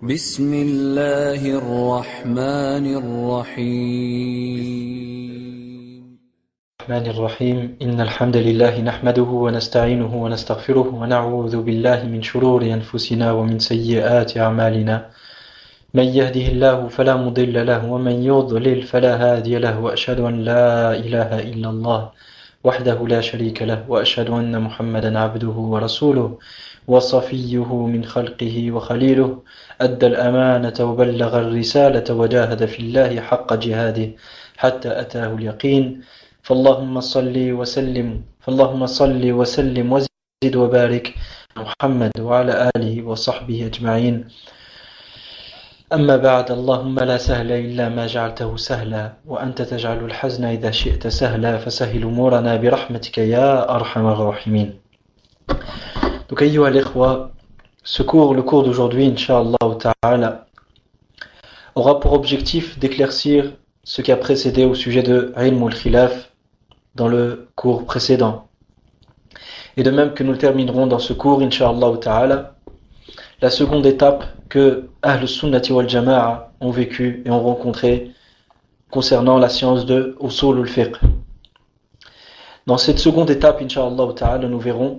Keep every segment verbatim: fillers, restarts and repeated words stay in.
بسم الله الرحمن الرحيم الرحمن الرحيم إن الحمد لله نحمده ونستعينه ونستغفره ونعوذ بالله من شرور أنفسنا ومن سيئات أعمالنا من يهده الله فلا مضل له ومن يضلل فلا هادي له وأشهد أن لا إله إلا الله وحده لا شريك له وأشهد أن محمدا عبده ورسوله وصفيه من خلقه وخليله أدى الأمانة وبلغ الرسالة وجاهد في الله حق جهاده حتى أتاه اليقين فاللهم صل وسلم فاللهم صل وسلم وزد وبارك محمد وعلى آله وصحبه أجمعين أما بعد اللهم لا سهل إلا ما جعلته سهلا وأنت تجعل الحزن إذا شئت سهلا فسهل أمورنا برحمتك يا أرحم الراحمين. Donc, ayyuha al-ikhwa, ce cours, le cours d'aujourd'hui, Inch'Allah Ta'ala, aura pour objectif d'éclaircir ce qui a précédé au sujet de Ilm al-Khilaf dans le cours précédent. Et de même que nous terminerons dans ce cours, Inch'Allah Ta'ala, la seconde étape que Ahl Sunnati wal Jama'a ont vécu et ont rencontré concernant la science de Usul al-Fiqh. Dans cette seconde étape, Inch'Allah Ta'ala, nous verrons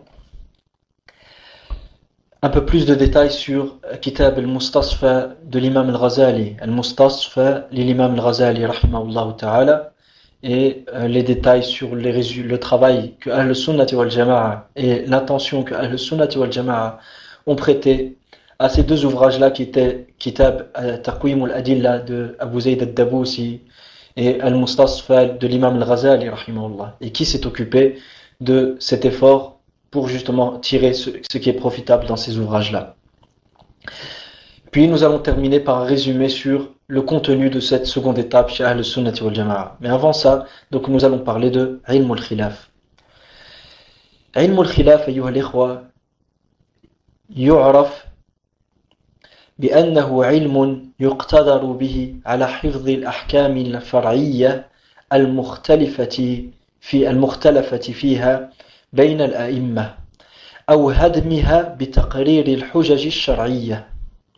un peu plus de détails sur Kitab al-Mustasfa de l'imam al-Ghazali, al-Mustasfa de l'imam al-Ghazali, rahimahullah ta'ala, et euh, les détails sur les résu- le travail que Ahl Sunnati wal Jama'a et l'intention que Ahl Sunnati wal Jama'a ont prêté à ces deux ouvrages-là qui étaient Kitab Taqwim al-Adilla de Abu Zayd al-Dabusi et al-Mustasfa de l'imam al-Ghazali, rahimahullah, et qui s'est occupé de cet effort pour justement tirer ce, ce qui est profitable dans ces ouvrages-là. Puis nous allons terminer par un résumé sur le contenu de cette seconde étape chez Ahl Sunnati wal Jama'a. Mais avant ça, donc nous allons parler de Ilm al-Khilaf. Ilm al-Khilaf, ayyuha al-ikhwa, يعرف بأنه علم يقتدر به على حفظ الأحكام الفرعية المختلفة في المختلفة فيها بين الأئمة أو هدمها بتقرير الحجج الشرعية.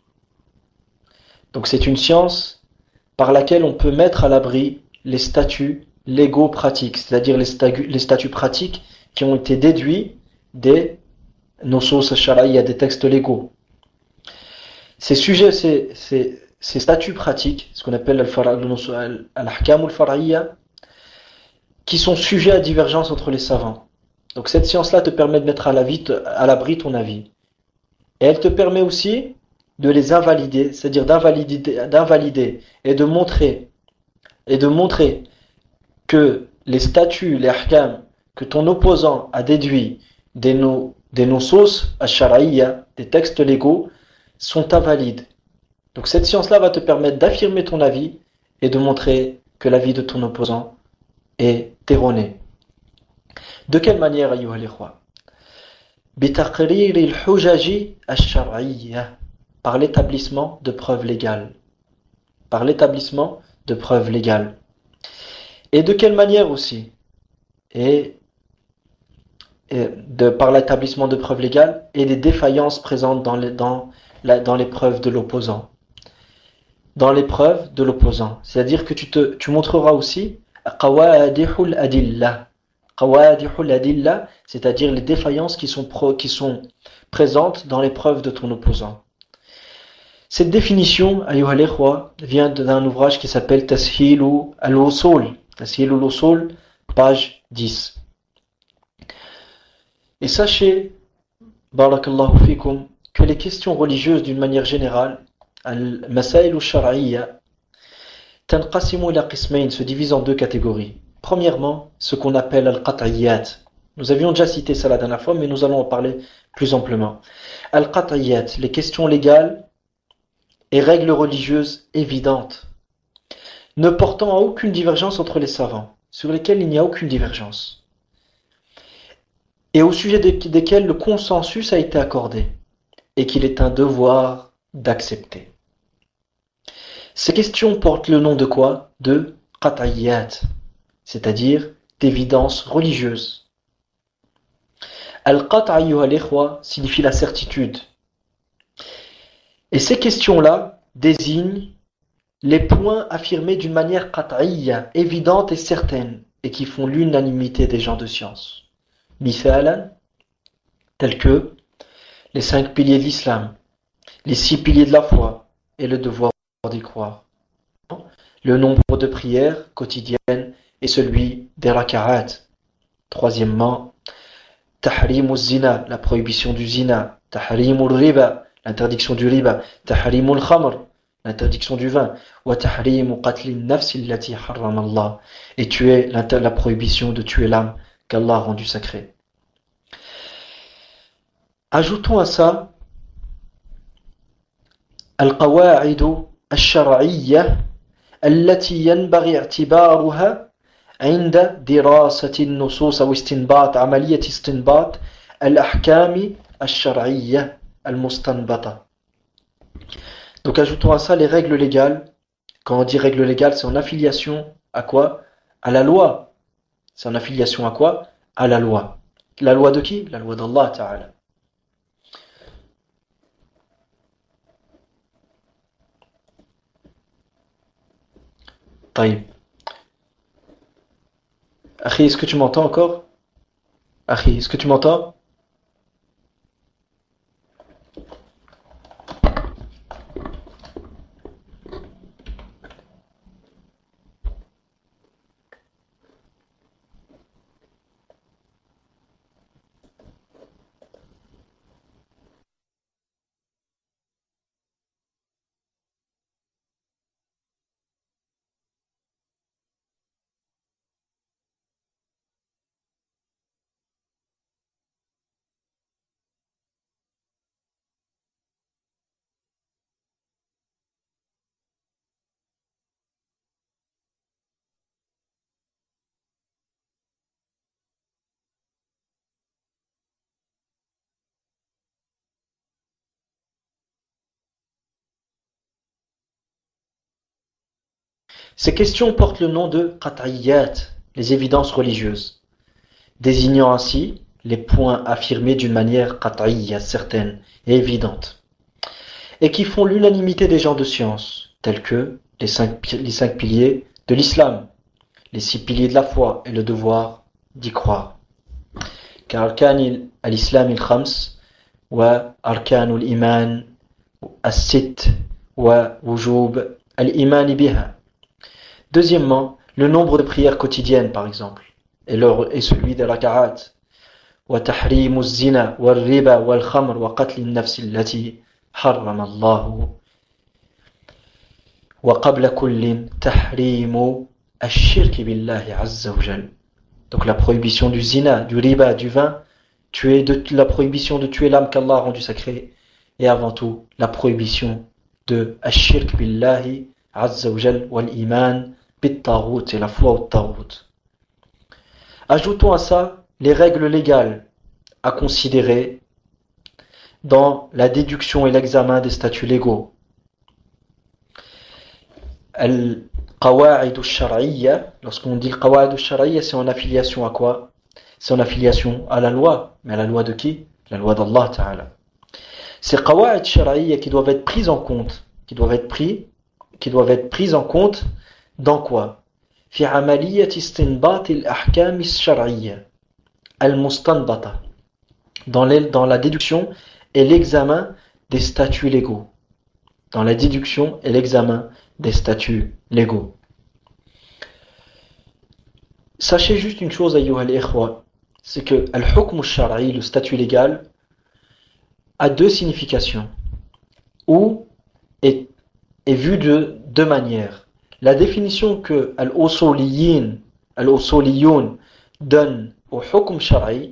Donc c'est une science par laquelle on peut mettre à l'abri les statuts légaux pratiques, c'est-à-dire les statuts, les statuts pratiques qui ont été déduits des nusus al-shar'iyya, des textes légaux. Ces sujets, ces, ces, ces statuts pratiques, ce qu'on appelle al-ahkam al-far'iyya, qui sont sujets à divergence entre les savants. Donc cette science-là te permet de mettre à l'abri ton avis. Et elle te permet aussi de les invalider, c'est-à-dire d'invalider, d'invalider et de montrer et de montrer que les statuts, les ahkam que ton opposant a déduits des no, des nusus al-shar'iyya, des textes légaux, sont invalides. Donc cette science-là va te permettre d'affirmer ton avis et de montrer que l'avis de ton opposant est erroné. De quelle manière, ayyuha al-ikhwa? بتقرير الحجج الشرعية, par l'établissement de preuves légales. Par l'établissement de preuves légales. Et de quelle manière aussi? Et, et de, par l'établissement de preuves légales et des défaillances présentes dans les, dans, la, dans les preuves de l'opposant. Dans les preuves de l'opposant. C'est-à-dire que tu, te, tu montreras aussi qawadihul adillah. Qawadihul adillah, c'est-à-dire les défaillances qui sont, pro, qui sont présentes dans les preuves de ton opposant. Cette définition, ayyuha al-ikhwa, vient d'un ouvrage qui s'appelle Tashilu al-Usul. Tashilu al-Usul, page dix. Et sachez, barakallahu fikum, que les questions religieuses d'une manière générale, al-masail al-shar'iyya, tanqasimu ila qismayn, se divisent en deux catégories. Premièrement, ce qu'on appelle al-qat'iyyat. Nous avions déjà cité ça la dernière fois, mais nous allons en parler plus amplement. Al-qat'iyyat, les questions légales et règles religieuses évidentes, ne portant à aucune divergence entre les savants, sur lesquelles il n'y a aucune divergence, et au sujet desquelles le consensus a été accordé, et qu'il est un devoir d'accepter. Ces questions portent le nom de quoi? De qat'iyyat, c'est-à-dire d'évidence religieuse. Al-qat' ayyuha al-ikhwa signifie la certitude. Et ces questions-là désignent les points affirmés d'une manière qat'iyya, évidente et certaine, et qui font l'unanimité des gens de science. Mithalan, tels que les cinq piliers de l'islam, les six piliers de la foi et le devoir d'y croire, le nombre de prières quotidiennes et celui des raka'at. Troisièmement, tahrim zina, la prohibition du zina, tahrim riba, l'interdiction du riba, tahrim al-khamr, l'interdiction du vin, wa tahrim qatl an-nafs allati harrama Allah, et tuer la, la prohibition de tuer l'âme qu'Allah a rendue sacrée. Ajoutons à ça al-qawa'id al-shar'iyyah التي ينبغي اعتبارها عند دراسة النصوص أو استنباط عملية استنباط الأحكام الشرعية المستنبطة. Donc ajoutons à ça les règles légales. Quand on dit règles légales, c'est en affiliation à quoi? À la loi. C'est en affiliation à quoi? À la loi. La loi de qui? La loi d'Allah Ta'ala. طيب. Akhi, est-ce que tu m'entends encore? Akhi, est-ce que tu m'entends? Ces questions portent le nom de qat'iyyat, les évidences religieuses, désignant ainsi les points affirmés d'une manière qat'iyya, certaine et évidente, et qui font l'unanimité des gens de science, tels que les cinq, les cinq piliers de l'islam, les six piliers de la foi et le devoir d'y croire. Car arkan al-islam il-khams wa arkan al-iman as-sitt wa wujub al-iman biha. Deuxièmement, le nombre de prières quotidiennes, par exemple, et, leur, et celui des raka'at. Wa tahrimu zina, wa riba, wa al-khamr, wa qatl an-nafs allati harrama Allah. Wa qabla kullin tahrimu ash-shirk billahi azza wa jal. Donc la prohibition du zina, du riba, du vin, tuer de, la prohibition de tuer l'âme qu'Allah a rendue sacrée, et avant tout, la prohibition de ash-shirk billahi azza wa jal, wal iman bit-taghut, et la foi au taghut. Ajoutons à ça les règles légales à considérer dans la déduction et l'examen des statuts légaux. Al-qawa'id al-shar'iyya, lorsqu'on dit le qawa'id al-shar'iyya, c'est en affiliation à quoi? C'est en affiliation à la loi. Mais à la loi de qui? La loi d'Allah Ta'ala. Ces qawa'id al-shar'iyya qui doivent être prises en compte, qui doivent être pris, qui doivent être prises en compte dans quoi? في عملية استنباط الأحكام الشرعية المستنبطة, dans, les, dans la déduction et l'examen des statuts légaux. Dans la déduction et l'examen des statuts légaux. Sachez juste une chose, ayyuha al-ikhwa, c'est que al-hukm al-shar'i, le statut légal, a deux significations, ou est, est vu de deux manières. La définition que al-usuliyin, al-usuliyun donne au hukm shar'i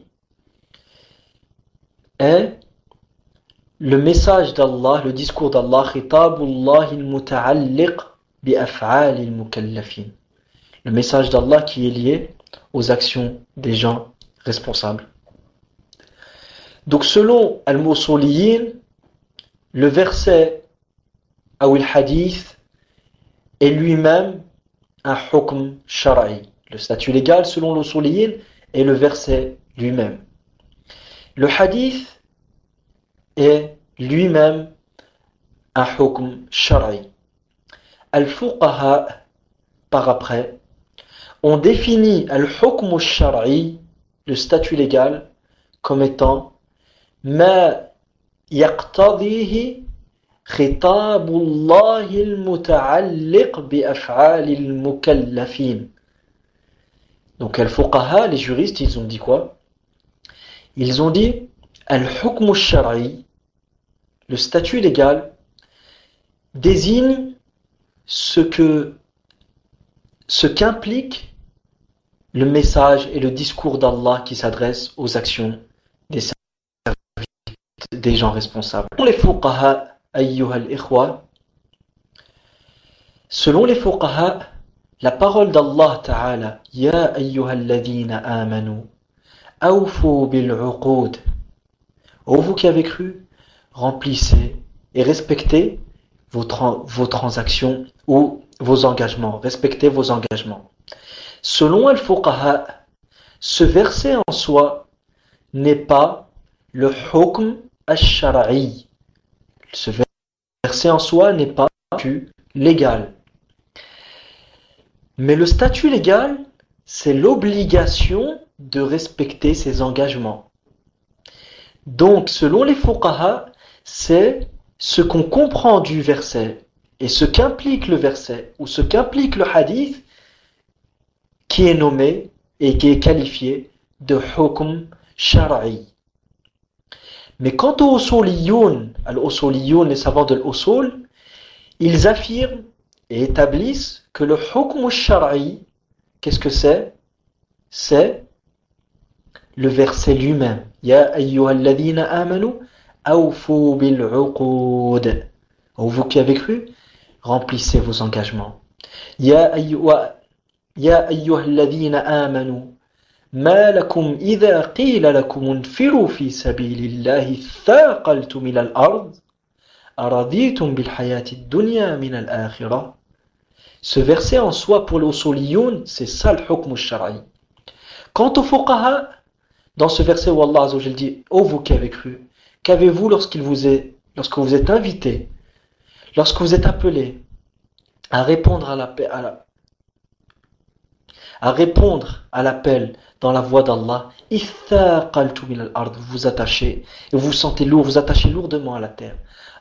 est le message d'Allah, le discours d'Allah, khitabullah al-muta'alliq bi af'al al-mukallafin. Le message d'Allah qui est lié aux actions des gens responsables. Donc selon al-usuliyin, le verset ou le hadith est lui-même un hukm shar'i. Le statut légal selon l'usuliyin est le verset lui-même. Le hadith est lui-même un hukm shar'i. Al-fuqaha, par après, ont défini al-hukm shar'i, le statut légal, comme étant ma yaqtadihi khitabullahi al-muta'alliq bi af'ali al-mukallafin. Donc al-fuqaha, les juristes, ils ont dit quoi? Ils ont dit al-hukm shar'i, le statut légal, désigne ce que ce qu'implique le message et le discours d'Allah qui s'adresse aux actions des des gens responsables. Selon les fuqaha, ayyuha al-ikhwa, selon les fuqaha, la parole d'Allah Ta'ala, Ya ayyuha alladhina amanu, awfu bil-uqud, ô vous qui avez cru, remplissez et respectez vos, tra- vos transactions ou vos engagements, respectez vos engagements. Selon al-fuqaha, ce verset en soi n'est pas le hukm al-shar'i. Ce verset en soi n'est pas légal. Mais le statut légal, c'est l'obligation de respecter ses engagements. Donc, selon les fuqaha, c'est ce qu'on comprend du verset et ce qu'implique le verset ou ce qu'implique le hadith qui est nommé et qui est qualifié de hukm shar'i. Mais quant aux usuliyoun, al-usuliyoun, les savants de l'usul, ils affirment et établissent que le hukm shar'i, qu'est-ce que c'est? C'est le verset lui-même. Ya ayyuhalladhina amanu, awfu bil-uqud. Ô vous qui avez cru, remplissez vos engagements. Ya ayyuha Ya ayyuhalladhina amanu, ma lakum idha qila lakum unfiru fi sabilillahi thaqaltum ila al-ard, araditum bil hayati ad-dunya min al-akhirah. Ce verset en soi pour les usuliyoun, c'est ça le hukm shar'i. Quant aux fuqaha, dans ce verset où Allah Azza wa Jal dit ô vous qui avez cru, qu'avez-vous lorsqu'il vous est, lorsque vous êtes invité, lorsque vous êtes appelé à répondre à la paix, à la à répondre à l'appel dans la voie d'Allah, vous vous attachez et vous vous sentez lourd, vous attachez lourdement à la terre.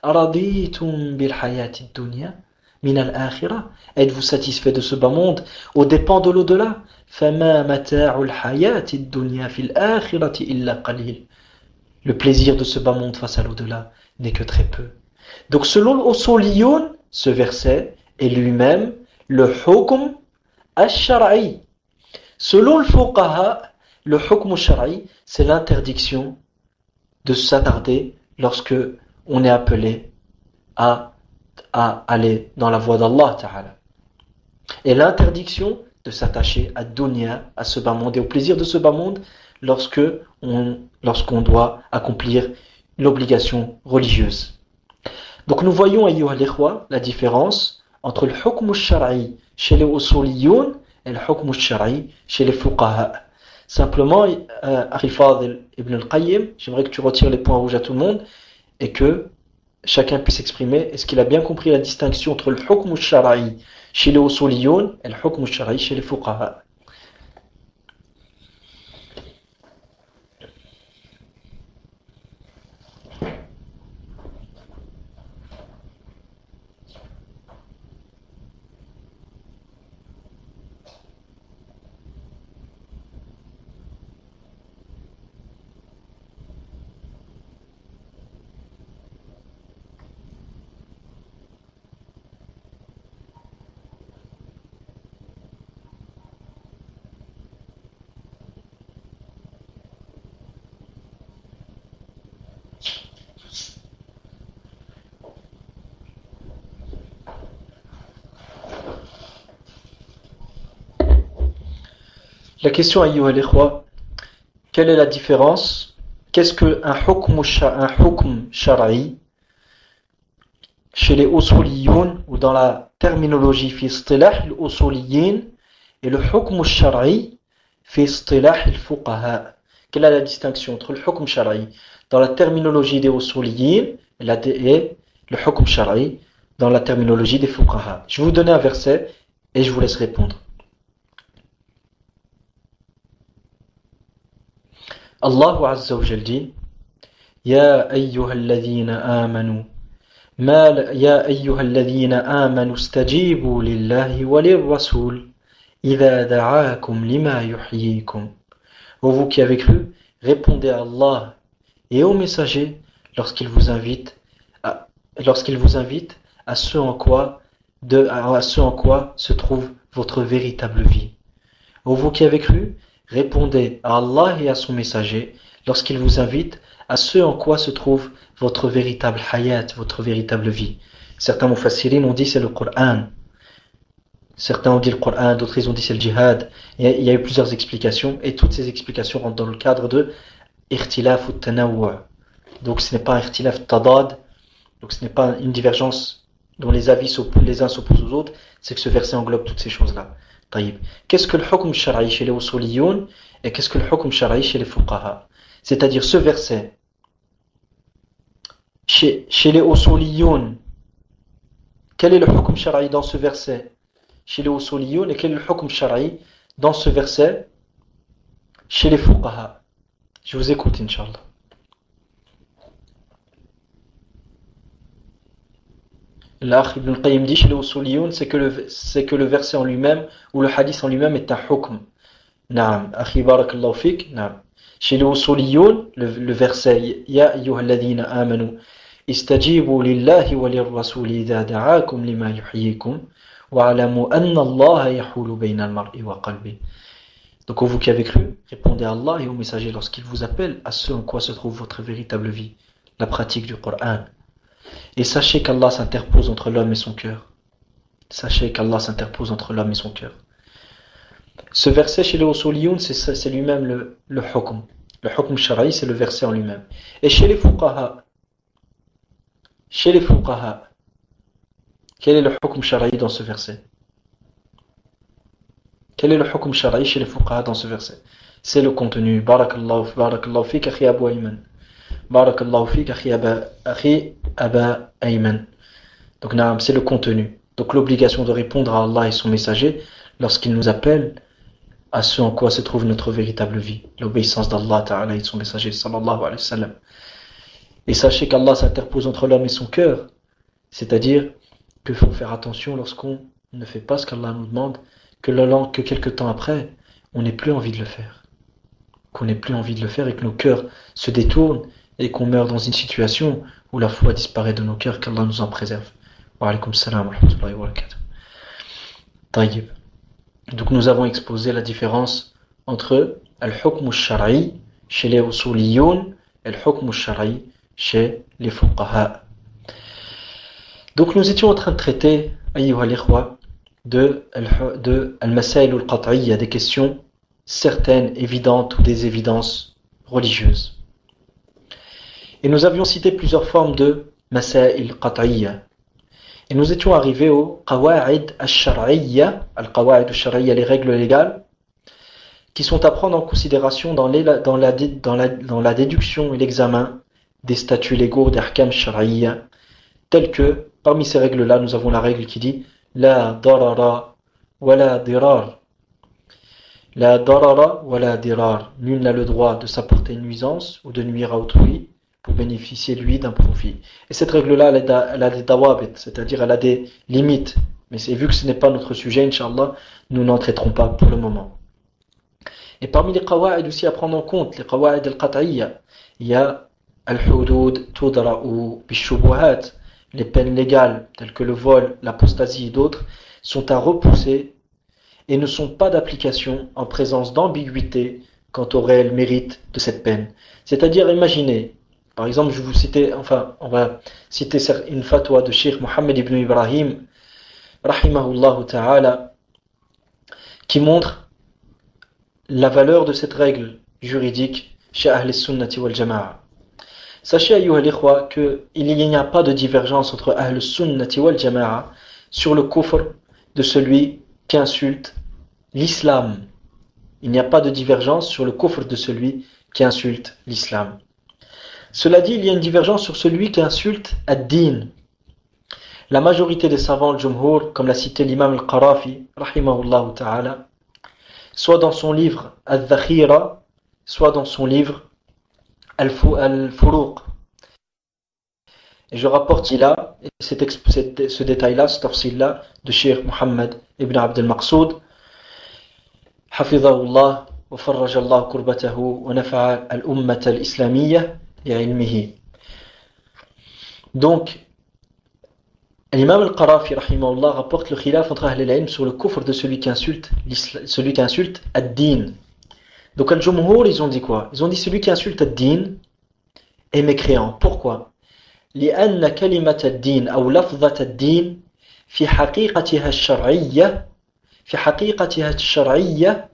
Êtes-vous satisfait de ce bas monde aux dépens de l'au-delà? Le plaisir de ce bas monde face à l'au-delà n'est que très peu. Donc selon l'usuliyoun, ce verset est lui-même le hukm al-shar'i. Selon le fuqaha, le hukm shar'i, c'est l'interdiction de s'attarder lorsque on est appelé à, à aller dans la voie d'Allah Ta'ala. Et l'interdiction de s'attacher à dunya, à ce bas monde et au plaisir de ce bas monde lorsque on, lorsqu'on doit accomplir l'obligation religieuse. Donc nous voyons, ayyuha al-ikhwa, la différence entre le hukm shar'i chez les usuliyoun et le hukm shar'i chez les fuqaha. Simplement, euh, Al-Fadhil ibn al-Qayyim, j'aimerais que tu retires les points rouges à tout le monde et que chacun puisse exprimer est-ce qu'il a bien compris la distinction entre le hukm shar'i chez les usuliyoun et le hukm shar'i chez les fuqaha. La question, ayyuha al-ikhwa, quelle est la différence? Qu'est-ce qu'un hukm, un hukm shar'i chez les usuliyoun ou dans la terminologie fi istilah al-usuliyin et le hukm shar'i fi istilah al-fuqaha? Quelle est la distinction entre le hukm shar'i dans la terminologie des usuliyin et le hukm shar'i dans la terminologie des fuqaha? Je vais vous donner un verset et je vous laisse répondre. Allah Azza wa Jal dit: Ya ayyuhalladhina amanu ma ya ayyuhalladhina amanu istajibu lillahi wa lirrasul idha da'akum lima yuhyikum. Ô vous qui avez cru, répondez à Allah et aux messagers lorsqu'ils vous invitent à, lorsqu'ils vous invitent à ce en quoi de à ce en quoi se trouve votre véritable vie. Ô vous qui avez cru, répondez à Allah et à son messager lorsqu'il vous invite à ce en quoi se trouve votre véritable hayat, votre véritable vie. Certains mufassirin ont dit c'est le Coran. Certains ont dit le Coran, d'autres ils ont dit c'est le djihad. Il y, a, il y a eu plusieurs explications et toutes ces explications rentrent dans le cadre de ikhtilaf ou tanawwu'. Donc ce n'est pas un ikhtilaf tadad, donc ce n'est pas une divergence dont les avis les uns s'opposent aux autres, c'est que ce verset englobe toutes ces choses-là. Taïb. Qu'est-ce que le hukm shar'i chez les usuliyoun et qu'est-ce que le hukm shar'i chez les fuqaha? C'est-à-dire ce verset, chez, chez les usuliyoun, quel est le hukm shar'i dans ce verset chez les usuliyoun et quel est le hukm shar'i dans ce verset chez les fuqaha? Je vous écoute, Inch'Allah. L'Akh Ibn al-Qayyim dit chez les usuliyoun, c'est que, le, c'est que le verset en lui-même ou le hadith en lui-même est un hukm. Naam, akhi barakallahu fik, naam. Chez les usuliyoun, le, le verset Ya ayyuhalladhina amanu istajibu lillahi wa lirrasuli idha da'akum lima yuhyikum wa alamu anna Allah yahulu bayna al-mar'i wa qalbi. Donc vous qui avez cru, répondez à Allah et au messager lorsqu'il vous appelle à ce en quoi se trouve votre véritable vie, la pratique du Coran. Et sachez qu'Allah s'interpose entre l'homme et son cœur. Sachez qu'Allah s'interpose entre l'homme et son cœur. Ce verset chez les usuliyoun, c'est, c'est lui-même le, le hukm. Le hukm shar'i, c'est le verset en lui-même. Et chez les fuqaha, chez les fuqaha, quel est le hukm shar'i dans ce verset? Quel est le hukm shar'i chez les fuqaha dans ce verset? C'est le contenu. Barakallahu, barakallahu fik, akhi Abu Ayman. Barakallahu fik, akhi Aba, akhi Aba Ayman. Donc, naam, c'est le contenu. Donc, l'obligation de répondre à Allah et son messager lorsqu'il nous appelle à ce en quoi se trouve notre véritable vie, l'obéissance d'Allah Ta'ala et de son messager sallallahu alayhi wa sallam. Et sachez qu'Allah s'interpose entre l'homme et son cœur, c'est-à-dire qu'il faut faire attention lorsqu'on ne fait pas ce qu'Allah nous demande, que, le, que quelque temps après, on n'ait plus envie de le faire, qu'on n'ait plus envie de le faire et que nos cœurs se détournent et qu'on meurt dans une situation où la foi disparaît de nos cœurs, qu'Allah nous en préserve. Wa alaykum salam wa rahmatullahi wa barakatuh. Taïb. Donc nous avons exposé la différence entre al-hukm al-shar'i chez les usuliyoun et al-hukm al-shar'i chez les fuqaha. Donc nous étions en train de traiter, ayyuha al-ikhwa, de, de al-masail al-qat'iyya, des questions certaines, évidentes ou des évidences religieuses. Et nous avions cité plusieurs formes de masail qat'iyya. Et nous étions arrivés au qawa'id al-shar'iyya, al-qawa'id al-shar'iyya, les règles légales, qui sont à prendre en considération dans, les, dans, la, dans, la, dans la déduction et l'examen des statuts légaux d'ahkam shar'iyya, tels que, parmi ces règles-là, nous avons la règle qui dit la darara wa la dirar. La darara wa la dirar. Nul n'a le droit de s'apporter une nuisance ou de nuire à autrui pour bénéficier lui d'un profit. Et cette règle-là, elle, elle a des dawabit, c'est-à-dire elle a des limites. Mais c'est vu que ce n'est pas notre sujet, Inch'Allah, nous n'en traiterons pas pour le moment. Et parmi les qawa'id aussi à prendre en compte, les qawa'id al-qat'iyya, il y a al-hudud tudra'u bishubuhat, les peines légales telles que le vol, l'apostasie et d'autres sont à repousser et ne sont pas d'application en présence d'ambiguïté quant au réel mérite de cette peine. C'est-à-dire, imaginez, par exemple, je vais vous citer, enfin, on va citer une fatwa de Cheikh Mohammed ibn Ibrahim, rahimahullah ta'ala, qui montre la valeur de cette règle juridique chez Ahl al-Sunnati wal Jama'a. Sachez, ayyuha al-ikhwa, qu'il n'y a pas de divergence entre Ahl al-Sunnati wal Jama'a sur le kufr de celui qui insulte l'islam. Il n'y a pas de divergence sur le kufr de celui qui insulte l'islam. Cela dit, il y a une divergence sur celui qui insulte ad-din, La majorité des savants, le Jumhur, comme l'a cité l'imam al-Qarafi, rahimahullah ta'ala, soit dans son livre Al-Dhakhira, soit dans son livre Al-Furuq. Et je rapporte là, ce détail-là, ce tafsil-là, de Cheikh Mohammed ibn Abd al-Maqsoud, Hafidhahullah, wa farrajallahu kurbatahu, wa nafa'a al-ummat al-islamiyya, ya ilmihi. Donc, l'imam al-Qarafi, rahimahullah, rapporte le khilaf entre Ahl al-Ilm sur le kufr de celui qui insulte, celui qui insulte ad-din. Donc, al-Jumhur, ils ont dit quoi? Ils ont dit celui qui insulte ad-din est mécréant. Pourquoi? لأن كلمة الدين أو لفظة الدين في حقيقتها الشرعية في حقيقتها الشرعية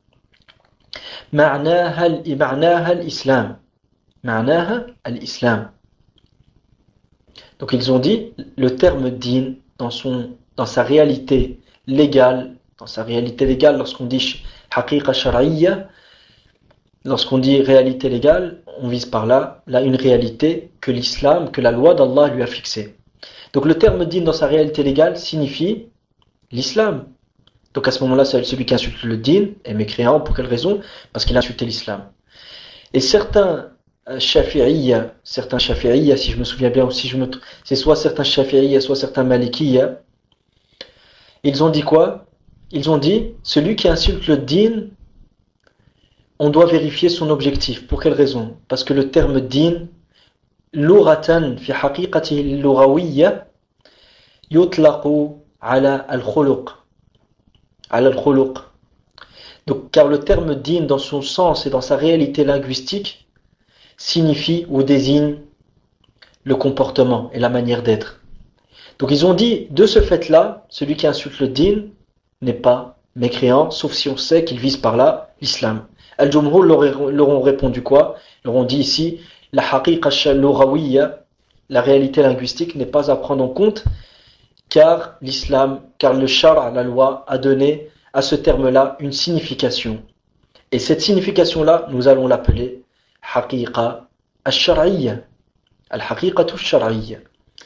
معناها معناها الإسلام معناها الإسلام. Donc ils ont dit le terme din dans son dans sa réalité légale, dans sa réalité légale lorsqu'on dit حقيقة شرعية, lorsqu'on dit réalité légale, on vise par là, là une réalité que l'islam, que la loi d'Allah lui a fixée. Donc le terme din dans sa réalité légale signifie l'islam. Donc à ce moment-là, celui qui insulte le din est mécréant. Pour quelle raison? Parce qu'il a insulté l'islam. Et certains shafi'iyya, certains shafi'iyya, si je me souviens bien, ou si je me, c'est soit certains shafi'iyya, soit certains malikiyya, ils ont dit quoi? Ils ont dit, celui qui insulte le din, on doit vérifier son objectif. Pour quelle raison? Parce que le terme din, lughatan fi haqiqatihi lughawiyya, yutlaqu ala al-khuluq. Ala al-khuluq. Donc, car le terme din, dans son sens et dans sa réalité linguistique, signifie ou désigne le comportement et la manière d'être. Donc, ils ont dit, de ce fait-là, celui qui insulte le din n'est pas mécréant, sauf si on sait qu'il vise par là l'islam. Al-Jumhur leur ont répondu quoi? Ils leur ont dit ici, la haqiqa al-lughawiyya, la réalité linguistique n'est pas à prendre en compte, car l'islam, car le shara, la loi, a donné à ce terme-là une signification. Et cette signification-là, nous allons l'appeler haqiqa al-shar'iyya, al-haqiqatu al-shar'iyya.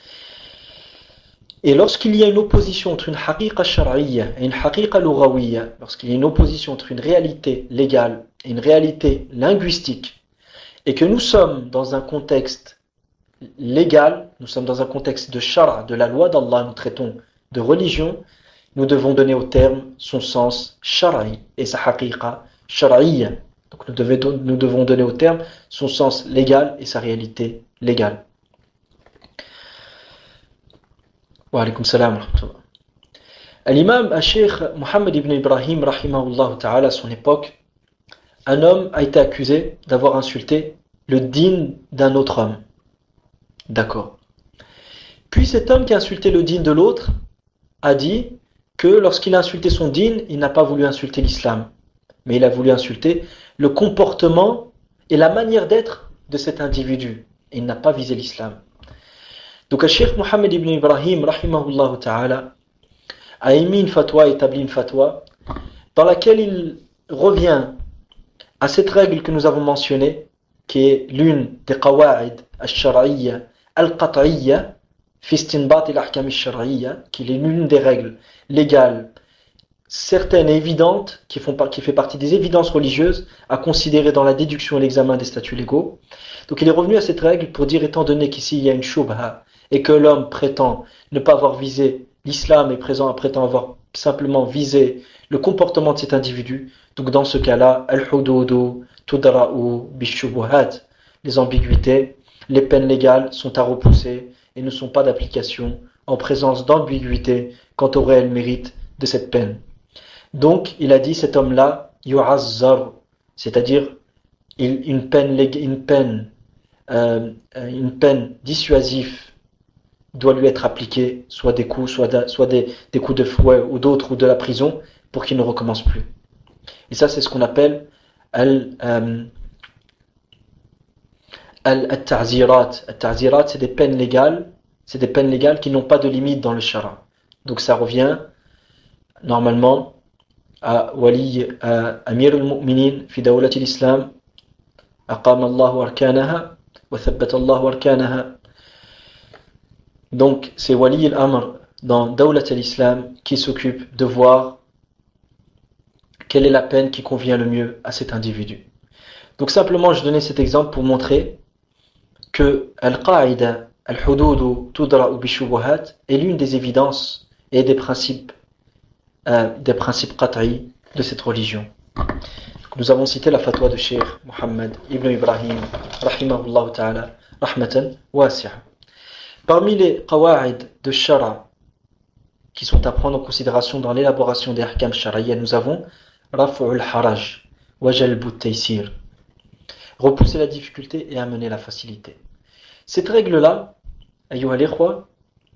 Et lorsqu'il y a une opposition entre une haqiqa shar'iyya et une haqiqa lughawiyya, lorsqu'il y a une opposition entre une réalité légale et une réalité linguistique, et que nous sommes dans un contexte légal, nous sommes dans un contexte de shara, de la loi d'Allah, nous traitons de religion, nous devons donner au terme son sens shar'i et sa haqiqa shar'iyya. Donc nous devons, nous devons donner au terme son sens légal et sa réalité légale. Wa alaykum salam wa rahmatullah. L'imam al-Sheikh Mohammed ibn Ibrahim, rahimahullah ta'ala, à son époque, un homme a été accusé d'avoir insulté le din d'un autre homme. D'accord. Puis cet homme qui a insulté le din de l'autre a dit que lorsqu'il a insulté son din, il n'a pas voulu insulter l'islam, mais il a voulu insulter le comportement et la manière d'être de cet individu. Et il n'a pas visé l'islam. Donc le Cheikh Mohammed ibn Ibrahim, rahimahullah ta'ala, a émis une fatwa, établi une fatwa, dans laquelle il revient à cette règle que nous avons mentionnée, qui est l'une des qawa'id al-shar'iyya, al-qat'iyya, fi istinbat al-ahkam al-shar'iyya, qui est l'une des règles légales, certaines et évidentes, qui, font, qui fait partie des évidences religieuses, à considérer dans la déduction et l'examen des statuts légaux. Donc il est revenu à cette règle pour dire, étant donné qu'ici il y a une shubha, et que l'homme prétend ne pas avoir visé l'islam et présent prétend avoir simplement visé le comportement de cet individu, donc dans ce cas-là, al-hududu tudra'u bishubuhat, les ambiguïtés, les peines légales sont à repousser et ne sont pas d'application en présence d'ambiguïté quant au réel mérite de cette peine. Donc il a dit, cet homme-là, yu'azzar, c'est-à-dire une peine, une peine, euh, une peine dissuasive doit lui être appliquée, soit des coups, soit, de, soit des, des coups de fouet ou d'autres, ou de la prison, pour qu'il ne recommence plus. Et ça, c'est ce qu'on appelle al, euh, al-ta'zirat. Al-ta'zirat, c'est des peines légales, c'est des peines légales qui n'ont pas de limite dans le shara. Donc ça revient normalement à wali à amir al-mu'minin fi dawlati l'islam, aqama Allahu arkanaha wa thabbata Allahu arkanaha. Donc c'est Wali al-Amr dans Dawlat al-Islam qui s'occupe de voir quelle est la peine qui convient le mieux à cet individu. Donc simplement je donnais cet exemple pour montrer que al-Qa'ida al-Hududu tudra'u bi-shubuhat est l'une des évidences et des principes euh, des principes qat'i de cette religion. Donc, nous avons cité la fatwa de Cheikh Mohammed ibn Ibrahim rahimahullah ta'ala rahmatan wasi'a. Parmi les qawa'id de shara qui sont à prendre en considération dans l'élaboration des ahkam shar'iyya, nous avons raf'ul haraj wa jalbu taysir, repousser la difficulté et amener la facilité. Cette règle-là, ayyuha al-ikhwa,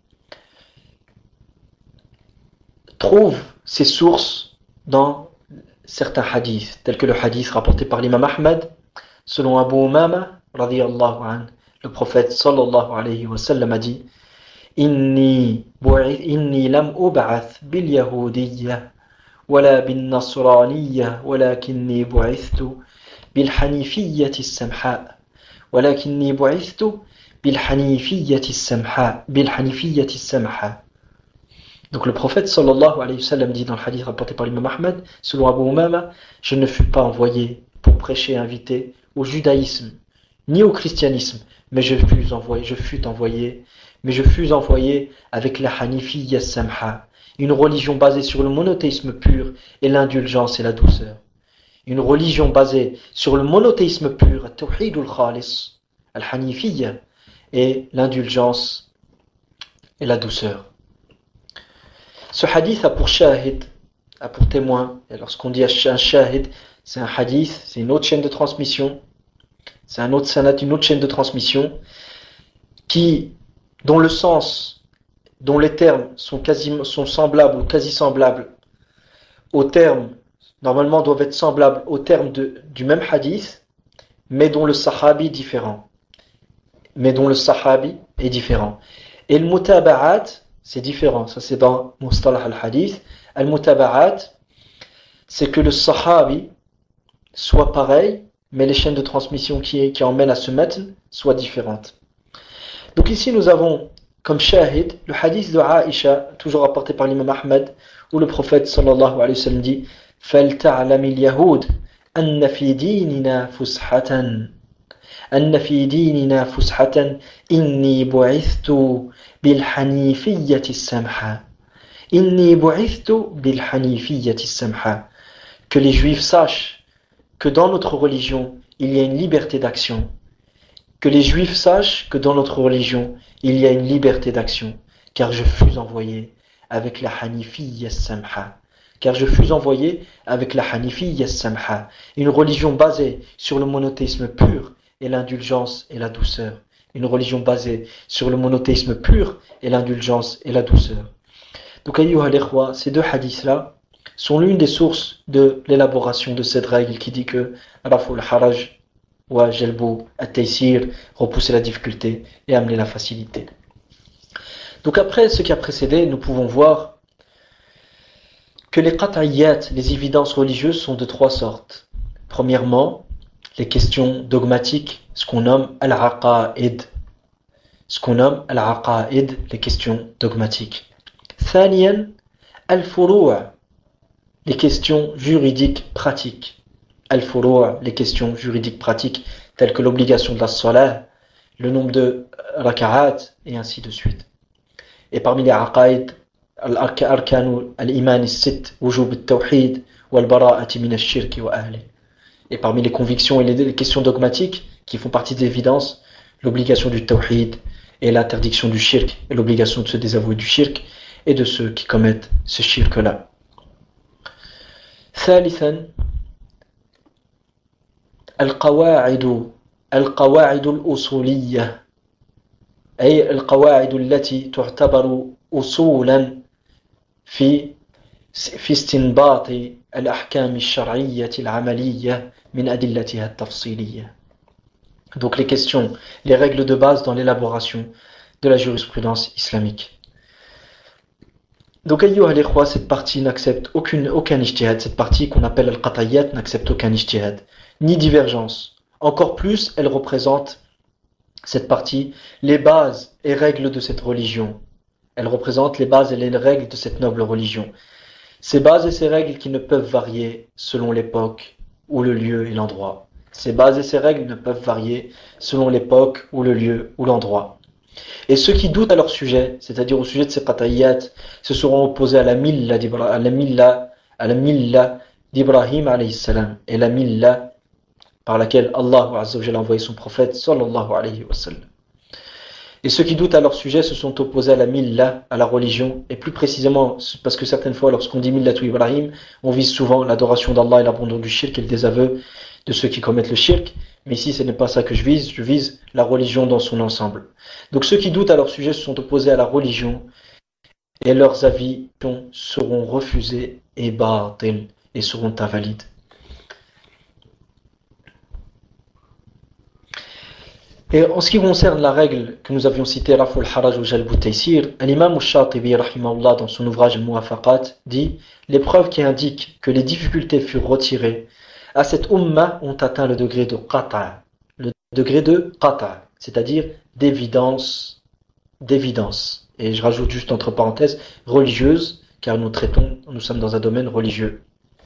trouve ses sources dans certains hadiths, tels que le hadith rapporté par l'imam Ahmad, selon Abu Umama, radiyallahu anhu, le prophète sallallahu alayhi wa sallam a dit Inni, inni lam ub'ath bil yahudiyya, wala bin nasraniyya, walakinni bu'ithtu bil hanifiyyati samha, walakinni bu'ithtu bil hanifiyyati samha, bil hanifiyyati samha. Donc le prophète sallallahu alayhi wa sallam dit dans le hadith rapporté par l'imam Ahmad, selon Abu Umama, je ne fus pas envoyé pour prêcher et inviter au judaïsme, ni au christianisme, mais je fus envoyé, je fus envoyé, mais je fus envoyé avec la hanifiyya samha, une religion basée sur le monothéisme pur et l'indulgence et la douceur. Une religion basée sur le monothéisme pur, at-tawhidul khalis, al-hanifiyya, et l'indulgence et la douceur. Ce hadith a pour shahid, a pour témoin, et lorsqu'on dit un shahid, c'est un hadith, c'est une autre chaîne de transmission, c'est un autre sanad, une autre chaîne de transmission, qui, dont le sens, dont les termes sont, quasi, sont semblables ou quasi semblables aux termes, normalement doivent être semblables aux termes de, du même hadith, mais dont le sahabi est différent. Mais dont le sahabi est différent. Et le mutaba'at, c'est différent, ça c'est dans Mustalah al-Hadith. Al-Mutaba'at, c'est que le sahabi soit pareil, mais les chaînes de transmission qui, qui emmènent à ce matn soient différentes. Donc ici nous avons comme shahid le hadith de Aïcha, toujours rapporté par l'imam Ahmad, où le prophète sallallahu alayhi wa sallam dit فَلْتَعْلَمِ الْيَهُودِ أَنَّ فِي دِينِنَا فُسْحَةً أن في ديننا فسحة إني بعثت بالحنيفية السمحة إني بعثت بالحنيفية السمحة. Que les juifs sachent que dans notre religion il y a une liberté d'action. Que les juifs sachent que dans notre religion il y a une liberté d'action, car je fus envoyé avec la hanifiyya samha. Car je fus envoyé avec la hanifiyya samha, une religion basée sur le monothéisme pur et l'indulgence et la douceur. Une religion basée sur le monothéisme pur et l'indulgence et la douceur. Donc, ayyuha al-ikhwa, ces deux hadiths-là sont l'une des sources de l'élaboration de cette règle qui dit que raf'ul haraj wa jalbu at-taysir, repousser la difficulté et amener la facilité. Donc après ce qui a précédé, nous pouvons voir que les qat'iyyat, les évidences religieuses, sont de trois sortes. Premièrement, les questions dogmatiques, ce qu'on nomme al-aqa'id, ce qu'on nomme al-aqa'id, les questions dogmatiques. Thaniyan, al-furu', les questions juridiques pratiques. Al-furu', les questions juridiques pratiques, telles que l'obligation de la salat, le nombre de raka'at, et ainsi de suite. Et parmi les aqa'id, al-arkanu al-iman as-sitt, wujub al-tawhid, wal-bara'ati min ash-shirk wa ahli. Et parmi les convictions et les questions dogmatiques qui font partie des évidences, l'obligation du tawhid et l'interdiction du shirk, et l'obligation de se désavouer du shirk et de ceux qui commettent ce shirk-là. ثالثا القواعد القواعد الأصولية أي القواعد التي تعتبر أصولا في في استنباط الأحكام الشرعية العملية من أدلتها التفصيلية. Donc les questions, les règles de base dans l'élaboration de la jurisprudence islamique. Donc ayyuha al-ikhwa, cette partie n'accepte aucune, aucun ijtihad, cette partie qu'on appelle al-qat'iyyat n'accepte aucun ijtihad, ni divergence. Encore plus, elle représente cette partie, les bases et règles de cette religion. Elle représente les bases et les règles de cette noble religion. Ces bases et ces règles qui ne peuvent varier selon l'époque ou le lieu et l'endroit. Ces bases et ces règles ne peuvent varier selon l'époque ou le lieu ou l'endroit. Et ceux qui doutent à leur sujet, c'est-à-dire au sujet de ces qatayyat, se seront opposés à la milla d'Ibra- à la milla, à la milla d'Ibrahim alayhi salam, et la milla par laquelle Allah azza wa jalla a envoyé son prophète sallallahu alayhi wa sallam. Et ceux qui doutent à leur sujet se sont opposés à la milla, à la religion, et plus précisément, parce que certaines fois, lorsqu'on dit millatu Ibrahim, on vise souvent l'adoration d'Allah et l'abandon du shirk et le désaveu de ceux qui commettent le shirk. Mais ici, ce n'est pas ça que je vise, je vise la religion dans son ensemble. Donc ceux qui doutent à leur sujet se sont opposés à la religion, et leurs avis seront refusés et batil, et seront invalides. Et en ce qui concerne la règle que nous avions citée, Raf'u al-Haraj wa Jalbu al-Taysir, l'imam al-Shatibi, rahimahullah, dans son ouvrage al-Muwafaqat, dit « Les preuves qui indiquent que les difficultés furent retirées à cette umma ont atteint le degré de qata', le degré de qata', c'est-à-dire d'évidence, d'évidence. Et je rajoute juste entre parenthèses, religieuse, car nous traitons, nous sommes dans un domaine religieux.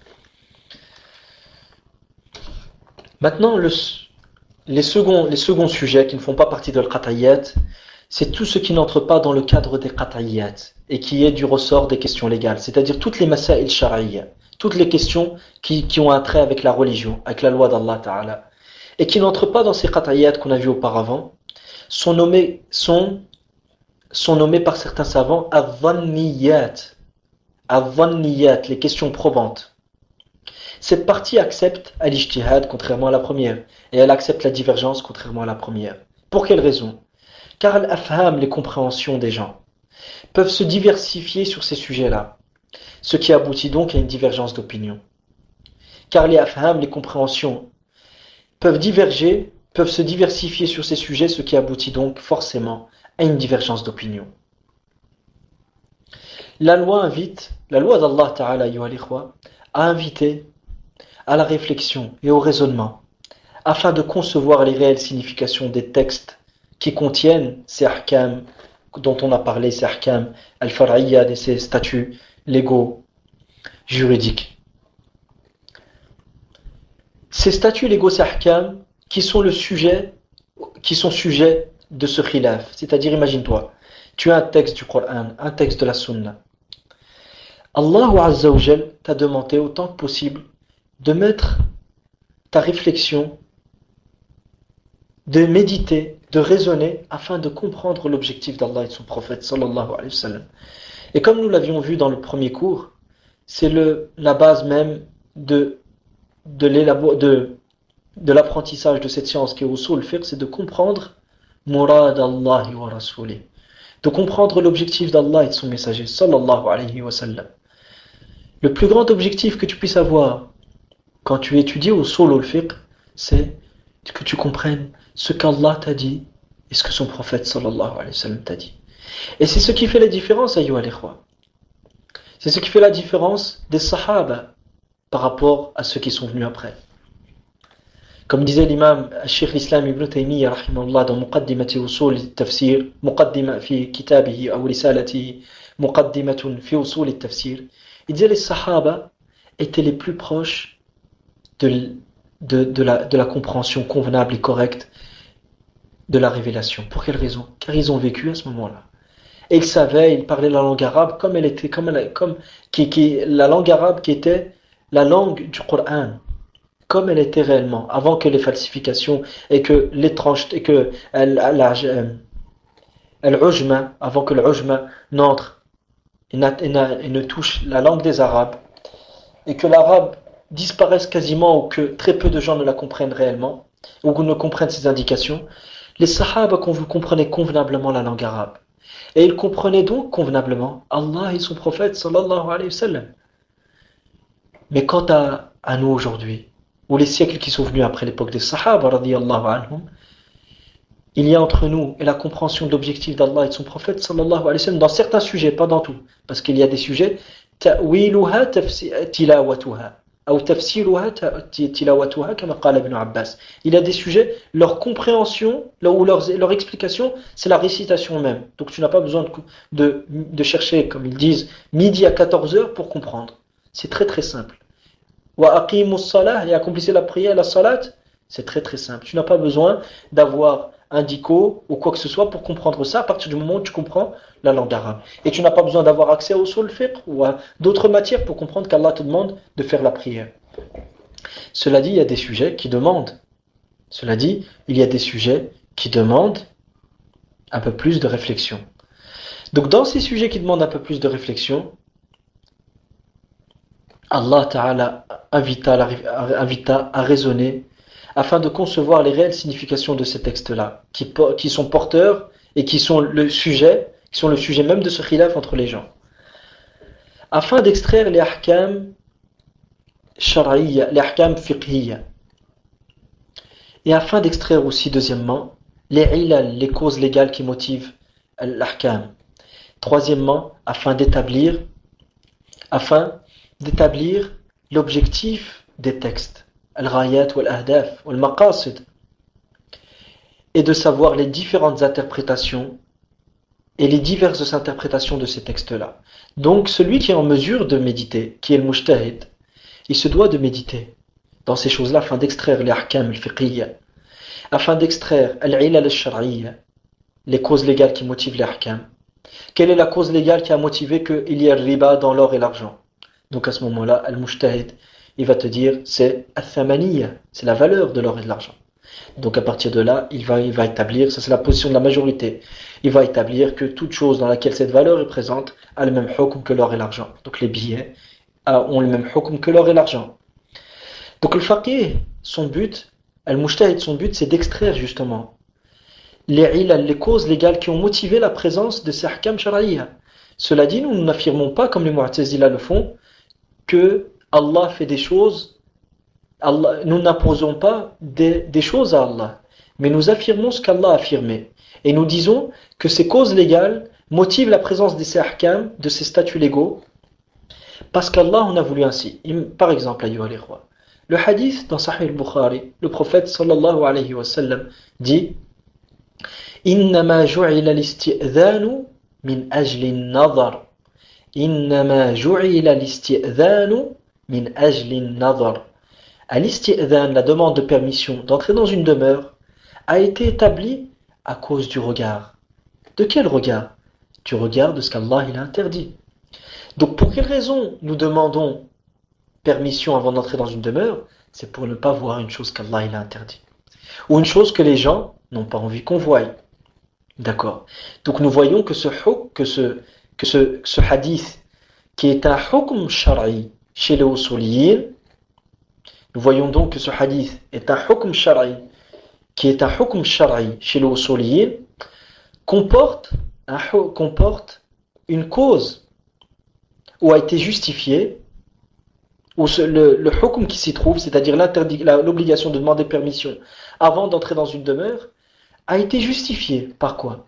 Maintenant, le Les seconds, les seconds sujets qui ne font pas partie de l'qatayyat, c'est tout ce qui n'entre pas dans le cadre des qatayyat et qui est du ressort des questions légales, c'est-à-dire toutes les masail shar'iyya, toutes les questions qui, qui ont un trait avec la religion, avec la loi d'Allah Ta'ala, et qui n'entrent pas dans ces qatayyat qu'on a vus auparavant, sont nommés, sont, sont nommés par certains savants adh-dhanniyat, adh-dhanniyat, les questions probantes. Cette partie accepte al-ijtihad contrairement à la première, et elle accepte la divergence contrairement à la première. Pour quelle raison? Car l'afham, les compréhensions des gens, peuvent se diversifier sur ces sujets-là, ce qui aboutit donc à une divergence d'opinion. Car les afham, les compréhensions, peuvent diverger, peuvent se diversifier sur ces sujets, ce qui aboutit donc forcément à une divergence d'opinion. La loi invite, la loi d'Allah Ta'ala, a invité à la réflexion et au raisonnement, afin de concevoir les réelles significations des textes qui contiennent ces ahkam dont on a parlé, ces ahkam al-far'iyya, et ces statuts légaux, juridiques. Ces statuts légaux, ces ahkam, qui sont le sujet, qui sont sujets de ce khilaf, c'est-à-dire, imagine-toi, tu as un texte du Coran, un texte de la Sunna. Allah Azza wa Jal t'a demandé autant que possible de mettre ta réflexion, de méditer, de raisonner afin de comprendre l'objectif d'Allah et de son prophète sallallahu alayhi wa sallam. Et comme nous l'avions vu dans le premier cours, c'est le, la base même de, de, de, de l'apprentissage de cette science qui est usul fiqh, c'est de comprendre murad Allah wa rasoulih, de comprendre l'objectif d'Allah et de son messager sallallahu alayhi wa sallam. Le plus grand objectif que tu puisses avoir quand tu étudies usul al-fiqh, c'est que tu comprennes ce qu'Allah t'a dit et ce que son prophète sallallahu alayhi wa sallam t'a dit. Et c'est ce qui fait la différence, ayyuha al-ikhwa. C'est ce qui fait la différence des sahaba par rapport à ceux qui sont venus après. Comme disait l'imam Cheikh l'Islam Ibn Taymiyyah rahimahullah dans Muqaddimati usul al-tafsir, Muqaddima fi kitabihi aw risalatihi, Muqaddimatun fi usul al-tafsir, il disait les sahaba étaient les plus proches De, de, de, la, de la compréhension convenable et correcte de la révélation. Pour quelle raison? Car ils ont vécu à ce moment-là. Et ils savaient, ils parlaient la langue arabe comme elle était, comme, elle, comme qui, qui, la langue arabe qui était la langue du Coran, comme elle était réellement, avant que les falsifications et que l'étrangeté, et que l'ujma, avant que l'ujma n'entre et, et ne touche la langue des Arabes, et que l'arabe disparaissent quasiment ou que très peu de gens ne la comprennent réellement ou ne comprennent ces indications, les sahaba vous comprenaient convenablement la langue arabe et ils comprenaient donc convenablement Allah et son prophète sallallahu alayhi wa sallam. Mais quant à, à nous aujourd'hui, ou les siècles qui sont venus après l'époque des sahaba radiyallahu anhum, il y a entre nous et la compréhension de l'objectif d'Allah et de son prophète sallallahu alayhi wa sallam dans certains sujets, pas dans tout, parce qu'il y a des sujets ta'wiluha tilawatuha, أو تفسيرها تلاوتها كما قال ابن عباس. Il y a des sujets, leur compréhension ou leur, leur explication, c'est la récitation même. Donc tu n'as pas besoin de, de, de chercher, comme ils disent, midi à quatorze heures pour comprendre. C'est très très simple. Wa aqimus salah, et accomplissez la prière, la salat, c'est très très simple. Tu n'as pas besoin d'avoir un dico ou quoi que ce soit pour comprendre ça à partir du moment où tu comprends la langue arabe. Et tu n'as pas besoin d'avoir accès au usul fiqh ou à d'autres matières pour comprendre qu'Allah te demande de faire la prière. Cela dit, il y a des sujets qui demandent. Cela dit, il y a des sujets qui demandent un peu plus de réflexion. Donc dans ces sujets qui demandent un peu plus de réflexion, Allah Ta'ala invita, invita à raisonner afin de concevoir les réelles significations de ces textes-là, qui, qui sont porteurs et qui sont le sujet, qui sont le sujet même de ce khilaf entre les gens. Afin d'extraire les ahkam shar'iyya, les ahkam fiqhiyya. Et afin d'extraire aussi, deuxièmement, les ilal, les causes légales qui motivent l'ahkam. Troisièmement, afin d'établir, afin d'établir l'objectif des textes. Al-Ghayat wal-Ahdaf wal-Maqasid, et de savoir les différentes interprétations et les diverses interprétations de ces textes-là. Donc celui qui est en mesure de méditer, qui est le mujtahid, il se doit de méditer dans ces choses-là afin d'extraire les ahkam al-fiqhiyya, afin d'extraire al-ilal al-shar'iyya, les causes légales qui motivent les ahkam. Quelle est la cause légale qui a motivé qu'il y ait le riba dans l'or et l'argent? Donc à ce moment-là, al-mujtahid, il va te dire, c'est al-thamaniya, c'est la valeur de l'or et de l'argent. Donc à partir de là, il va, il va établir, ça c'est la position de la majorité, il va établir que toute chose dans laquelle cette valeur est présente a le même hukm que l'or et l'argent. Donc les billets ont le même hukm que l'or et l'argent. Donc le faqih, son but, al-mujtahid, son but, c'est d'extraire justement les ilal, les causes légales qui ont motivé la présence de ces ahkam shar'iyya. Cela dit, nous n'affirmons pas, comme les mu'tazila le font, que Allah fait des choses, Allah, nous n'imposons pas des, des choses à Allah, mais nous affirmons ce qu'Allah a affirmé. Et nous disons que ces causes légales motivent la présence de ces ahkam, de ces statuts légaux, parce qu'Allah en a voulu ainsi. Par exemple, ayyuha al-ikhwa, le hadith dans Sahih al-Bukhari, le prophète sallallahu alayhi wa sallam dit « Innama ju'ila l'isti'dhanu min ajli an-nadhar. Innama ju'ila l'isti'dhanu min ajli an-nadhar. » Al-isti'dhan, la demande de permission d'entrer dans une demeure, a été établie à cause du regard. De quel regard? Du regard de ce qu'Allah il a interdit. Donc pour quelle raison nous demandons permission avant d'entrer dans une demeure? C'est pour ne pas voir une chose qu'Allah il a interdit. Ou une chose que les gens n'ont pas envie qu'on voie. D'accord. Donc nous voyons que ce, que ce, que ce, ce hadith, qui est un hukm shar'i chez les usuliyin, nous voyons donc que ce hadith est un hukm shar'i, qui est un hukm shar'i chez les usuliyin, comporte, un, comporte une cause où a été justifié, où ce, le, le hukm qui s'y trouve, c'est-à-dire l'obligation de demander permission avant d'entrer dans une demeure, a été justifié par quoi?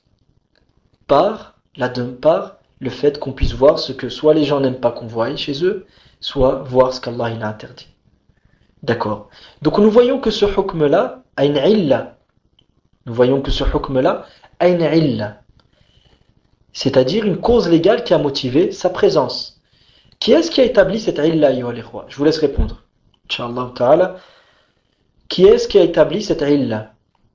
Par, la, par le fait qu'on puisse voir ce que soit les gens n'aiment pas qu'on voie chez eux, soit voir ce qu'Allah il a interdit. D'accord. Donc nous voyons que ce hukm-là a une illa. Nous voyons que ce hukm-là a une illa. C'est-à-dire une cause légale qui a motivé sa présence. Qui est-ce qui a établi cette illa, ayyuha al-ikhwa? Je vous laisse répondre. Inch'Allah ta'ala. Qui est-ce qui a établi cette illa?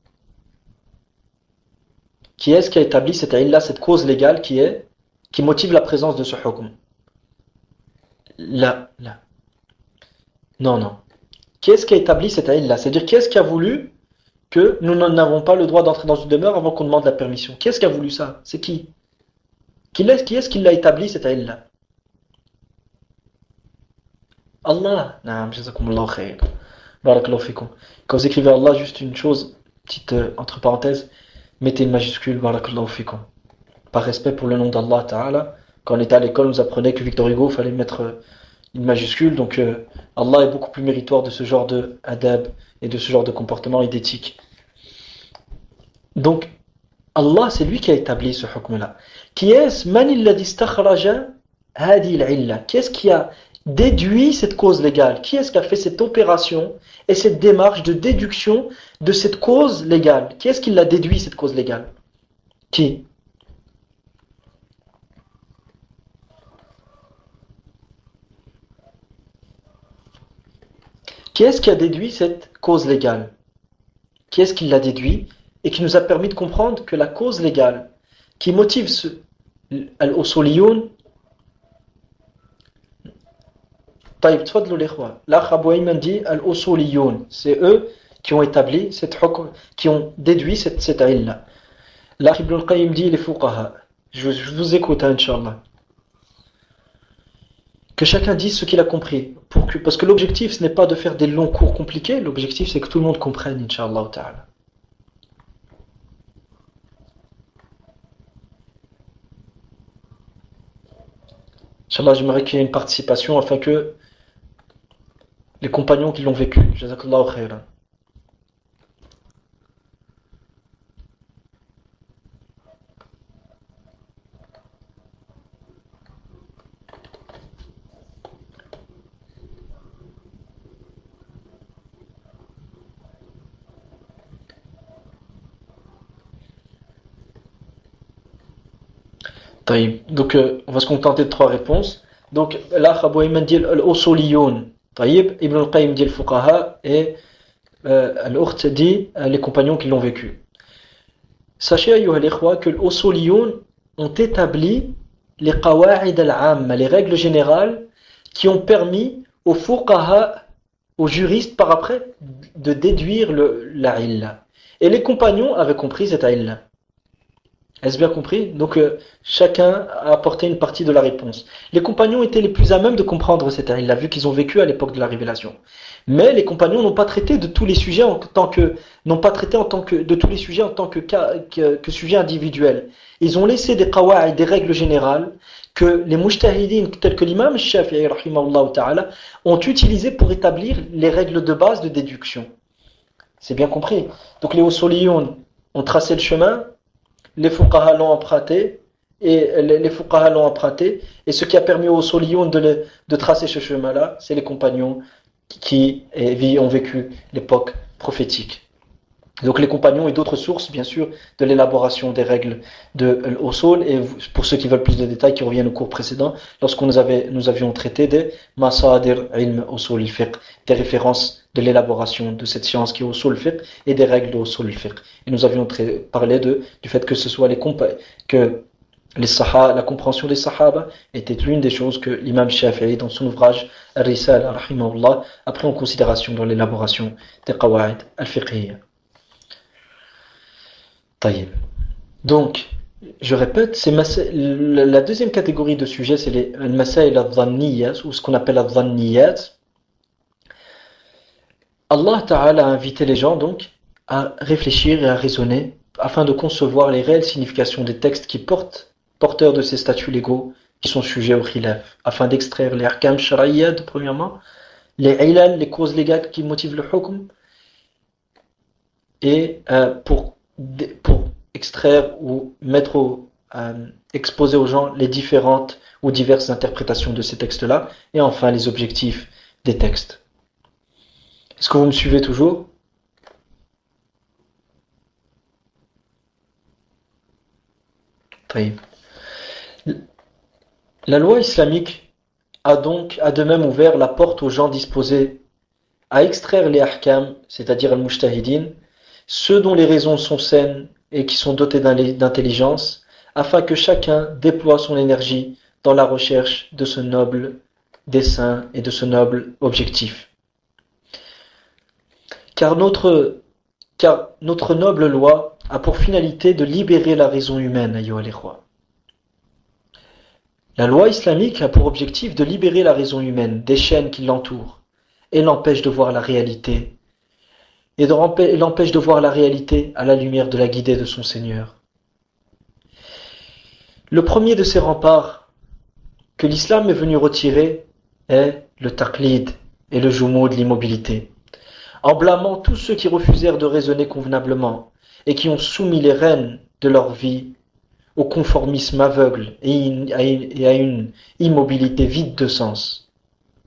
Qui est-ce qui a établi cette illa, cette cause légale qui est, qui motive la présence de ce hukm? Là, là. Non, non. Qui est-ce qui a établi cette illa? C'est-à-dire, qui est-ce qui a voulu que nous n'avons pas le droit d'entrer dans une demeure avant qu'on demande la permission? Qui est-ce qui a voulu ça? C'est qui? Qui est-ce qui l'a établi, cette illa? Allah. Naam, jazakumullahu khayr. Barakallahu fikum. Quand vous écrivez Allah, juste une chose, petite euh, entre parenthèses, mettez une majuscule, barakallahu fikum. Par respect pour le nom d'Allah Ta'ala, quand on était à l'école, on nous apprenait que Victor Hugo, il fallait mettre euh, une majuscule, donc euh, Allah est beaucoup plus méritoire de ce genre de adab et de ce genre de comportement et d'éthique. Donc, Allah, c'est lui qui a établi ce hukm-là. Qui est-ce? Man alladhi istakhraja hadi al-illa? Qu'est-ce qui a déduit cette cause légale? Qui est-ce qui a fait cette opération et cette démarche de déduction de cette cause légale? Qui est-ce qui l'a déduit, cette cause légale? Qui? Qui est-ce qui a déduit cette cause légale? Qui est-ce qui l'a déduit et qui nous a permis de comprendre que la cause légale qui motive ce al-usuliyoun. طيب تفضلوا الإخوة. L'akh Abou Ayman dit al-usuliyoun, c'est eux qui ont établi cette hukm, qui ont déduit cette cette illa. L'akh Ibn al-Qayyim dit les fuqaha. Je, je vous écoute, hein, Inch'Allah. Que chacun dise ce qu'il a compris. Pour que, parce que l'objectif, ce n'est pas de faire des longs cours compliqués, l'objectif, c'est que tout le monde comprenne, Inch'Allah ta'ala. Inch'Allah, j'aimerais qu'il y ait une participation afin que les compagnons qui l'ont vécu, jazakallahu khairan. Donc, euh, on va se contenter de trois réponses. Donc, là, Abou Ayman dit al-usuliyoun. Taïb, Ibn al-Qayyim dit al-fuqaha et euh, al-ukht dit euh, les compagnons qui l'ont vécu. Sachez, ayyuha al-ikhwa, que l'usuliyoun ont établi les qawa'id al-amma, les règles générales qui ont permis aux fuqaha, aux juristes par après, de déduire le, la illa. Et les compagnons avaient compris cette illa. Est-ce bien compris? Donc euh, chacun a apporté une partie de la réponse. Les compagnons étaient les plus à même de comprendre cette illa, vu qu'ils ont vécu à l'époque de la révélation. Mais les compagnons n'ont pas traité de tous les sujets en tant que n'ont pas traité en tant que de tous les sujets en tant que cas que, que sujet individuel. Ils ont laissé des qawa'id, des règles générales que les mujtahidin tels que l'imam Shafi'i rahimahullah ta'ala ont utilisées pour établir les règles de base de déduction. C'est bien compris. Donc les usuliyoun ont tracé le chemin. Les fuqaha l'ont emprunté, et les, les fuqaha l'ont emprunté, et ce qui a permis aux soliyoun de, le, de tracer ce chemin-là, c'est les compagnons qui, qui ont vécu l'époque prophétique. Donc les compagnons et d'autres sources, bien sûr, de l'élaboration des règles de l'usul, et pour ceux qui veulent plus de détails, qui reviennent au cours précédent, lorsqu'on nous avait, nous avions traité des masadir ilm usul al-fiqh, des références de l'élaboration de cette science qui est usul al-fiqh et des règles de usul al-fiqh. Et nous avions parlé de, du fait que ce soit les compa- que les sahaba, la compréhension des sahaba était l'une des choses que l'imam Shafi'i dans son ouvrage Ar-Risala rahimahullah a pris en considération dans l'élaboration des qawa'id al-fiqhiyya. Taïb. Donc, je répète, c'est la deuxième catégorie de sujets, c'est les masail al-dhanniyat, ou ce qu'on appelle al-dhanniyat. Allah Ta'ala a invité les gens donc à réfléchir et à raisonner afin de concevoir les réelles significations des textes qui portent, porteurs de ces statuts légaux qui sont sujets au khilaf, afin d'extraire les ahkam shar'iyyat premièrement, les ilal, les causes légales qui motivent le hukm, et euh, pour, pour extraire ou mettre au, euh, exposer aux gens les différentes ou diverses interprétations de ces textes-là, et enfin les objectifs des textes. Est-ce que vous me suivez toujours? Très. La loi islamique a donc a de même ouvert la porte aux gens disposés à extraire les ahkam, c'est-à-dire al-mujtahidin, ceux dont les raisons sont saines et qui sont dotés d'intelligence, afin que chacun déploie son énergie dans la recherche de ce noble dessein et de ce noble objectif. Car notre, car notre noble loi a pour finalité de libérer la raison humaine, ayyuha al-ikhwa. La loi islamique a pour objectif de libérer la raison humaine des chaînes qui l'entourent et l'empêche de voir la réalité, et l'empêche de voir la réalité à la lumière de la guidée de son Seigneur. Le premier de ces remparts que l'islam est venu retirer est le taqlid et le jumoud, l'immobilité, en blâmant tous ceux qui refusèrent de raisonner convenablement et qui ont soumis les rênes de leur vie au conformisme aveugle et à une immobilité vide de sens.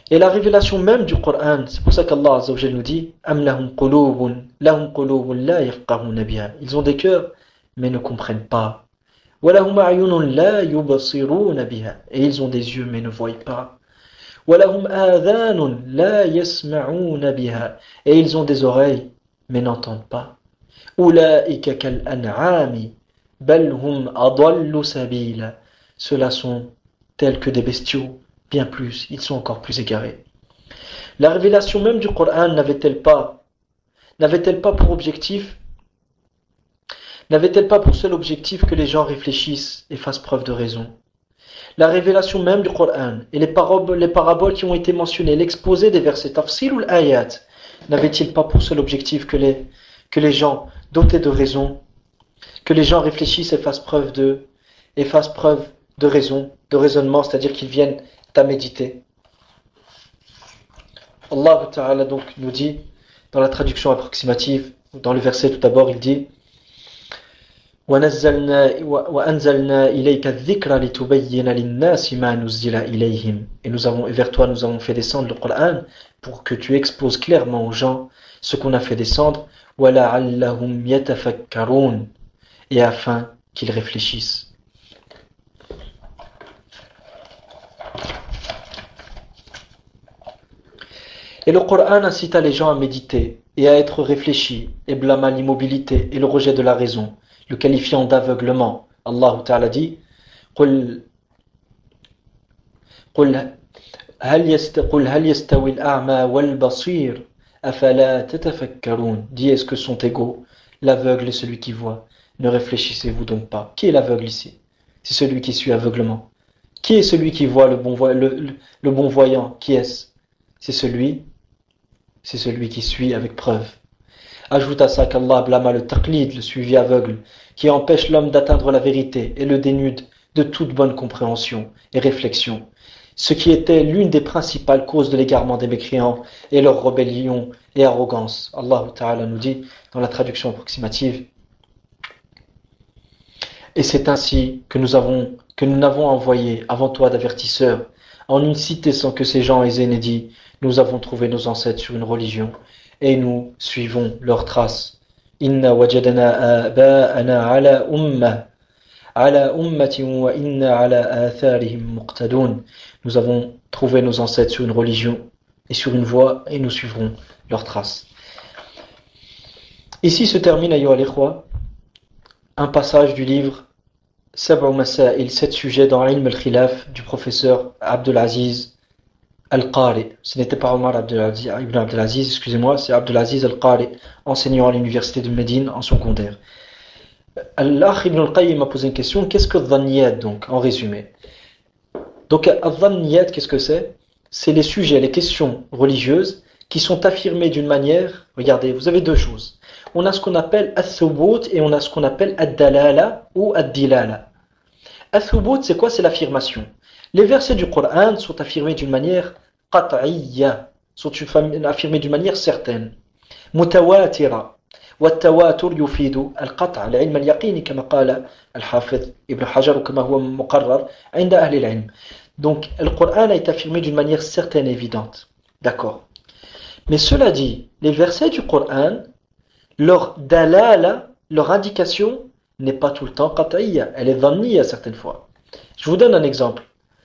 Et la révélation même du Coran, c'est pour ça qu'Allah Azza wa Jalla nous dit Am lahum qulubun, lahum qulubun la yafqahuna biha. Ils ont des cœurs, mais ne comprennent pas. Wa lahum a'yunun la yubsiruna biha. Et ils ont des yeux, mais ne voient pas. Wa lahum adhanun la yasma'una biha. Et ils ont des oreilles, mais n'entendent pas. Ulaika kal an'ami, bal hum adallu sabila. Ceux-là sont tels que des bestiaux. Bien plus, ils sont encore plus égarés. La révélation même du Coran n'avait-elle pas, n'avait-elle pas pour objectif, n'avait-elle pas pour seul objectif que les gens réfléchissent et fassent preuve de raison? La révélation même du Coran et les paraboles, les paraboles qui ont été mentionnées, l'exposé des versets tafsir ou l'ayat, n'avait-il pas pour seul objectif que les, que les gens dotés de raison, que les gens réfléchissent et fassent preuve de, et fassent preuve de raison, de raisonnement, c'est-à-dire qu'ils viennent à méditer. Allah Ta'ala donc nous dit dans la traduction approximative, dans le verset tout d'abord, il dit وَنَزَّلْنَا وَأَنزَلْنَا إِلَيْكَ الذِّكْرَ لِتُبَيِّنَ لِلنَّاسِ مَا نُزِّلَ إِلَيْهِمْ. Et nous avons, et vers toi nous avons fait descendre le Coran pour que tu exposes clairement aux gens ce qu'on a fait descendre, وَلَعَلَّهُمْ يَتَفَكَّرُونَ, et afin qu'ils réfléchissent. Et le Coran incita les gens à méditer et à être réfléchis et blâma l'immobilité et le rejet de la raison, le qualifiant d'aveuglement. Allah Ta'ala dit قُلْ قُلْ هَلْ يَسْتَوِي الْأَعْمَى وَالْبَصِيرُ أَفَلَا تَتَفَكَّرُونَ. Dis, est-ce que sont égaux l'aveugle et celui qui voit? Ne réfléchissez-vous donc pas? Qui est l'aveugle ici? C'est celui qui suit aveuglement. Qui est celui qui voit le bon, voy- le, le, le bon voyant? Qui est-ce? C'est celui C'est celui qui suit avec preuve. Ajoute à ça qu'Allah blâma le taqlid, le suivi aveugle, qui empêche l'homme d'atteindre la vérité et le dénude de toute bonne compréhension et réflexion. Ce qui était l'une des principales causes de l'égarement des mécréants et leur rébellion et arrogance. Allah Ta'ala nous dit dans la traduction approximative Et c'est ainsi que nous avons, que nous n'avons envoyé avant toi d'avertisseurs, en une cité sans que ces gens aient dit, nous avons trouvé nos ancêtres sur une religion, et nous suivons leurs traces. Inna wajadana aba'ana ala umma, ala ummatin wa inna ala atharihim muqtadun. Nous avons trouvé nos ancêtres sur une religion et sur une voie, et nous suivrons leurs traces. Ici se termine, ayyuha al-ikhwa, un passage du livre Sab'u Masail, sept sujets dans Ilm al-Khilaf du professeur Abdelaziz Al-Qari. Ce n'était pas Omar Abdelaziz, Ibn Abdelaziz, excusez-moi, c'est Abdelaziz Al-Qari, enseignant à l'université de Médine en secondaire. Al-Akh Ibn al-Qayyim m'a posé une question, qu'est-ce que Dhanniyat donc, en résumé? Donc, Dhanniyat, qu'est-ce que c'est? C'est les sujets, les questions religieuses qui sont affirmées d'une manière, regardez, vous avez deux choses. On a ce qu'on appelle Al-Thubut et on a ce qu'on appelle Ad-Dalala ou Ad-Dilala. Al-Thubut, c'est quoi? C'est l'affirmation. Les versets du Coran sont affirmés d'une manière qat'iyya, sont affirmés d'une manière certaine. Mutawatira. والتواتر يفيد القطع العلم اليقيني كما قال الحافظ ابن حجر وكما هو مقرر عند أهل العلم. Donc, le Coran a été affirmé d'une manière certaine et évidente. D'accord. Mais cela dit, les versets du Coran, leur dalala, leur indication n'est pas tout le temps qat'iyya, elle est dhanniya certaines fois. Je vous donne un exemple.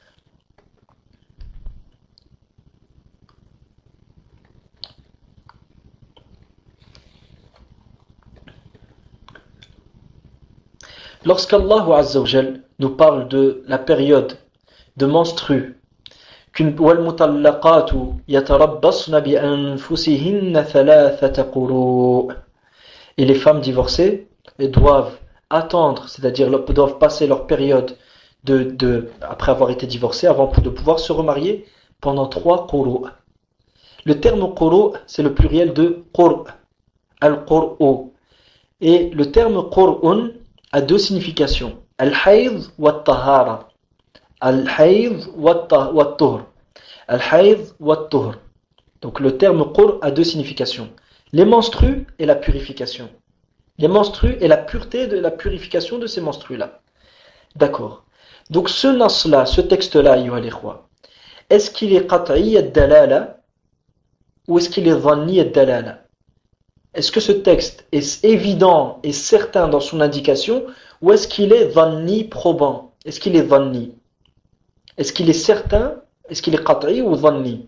Lorsqu'Allah Azza wa Jal nous parle de la période de menstru, وَالْمُطَلَّقَاتُ يَتَرَبَّصْنَ بِأَنفُسِهِنَّ ثَلَاثَةَ قُرُوءٍ. Et les femmes divorcées doivent attendre, c'est-à-dire doivent passer leur période de, de, après avoir été divorcées, avant de pouvoir se remarier pendant trois quru'. Le terme quru', c'est le pluriel de qur', al-qur'u. Et le terme qur'un a deux significations, al-hayd wa al-tahara. Al-hayd wa al-tuhr. Al-hayd wa al-tuhr. Donc le terme qur' a deux significations. Les menstrues et la purification. Les menstrues et la pureté de la purification de ces menstrues-là. D'accord. Donc ce nas-là, ce texte-là, ayyuha al-ikhwa, est-ce qu'il est qat'i ad-dalala ou est-ce qu'il est dhanni ad-dalala? Est-ce que ce texte est évident et certain dans son indication ou est-ce qu'il est dhanni probant? Est-ce qu'il est dhanni? Est-ce qu'il est certain? Est-ce qu'il est qat'i ou dhanni?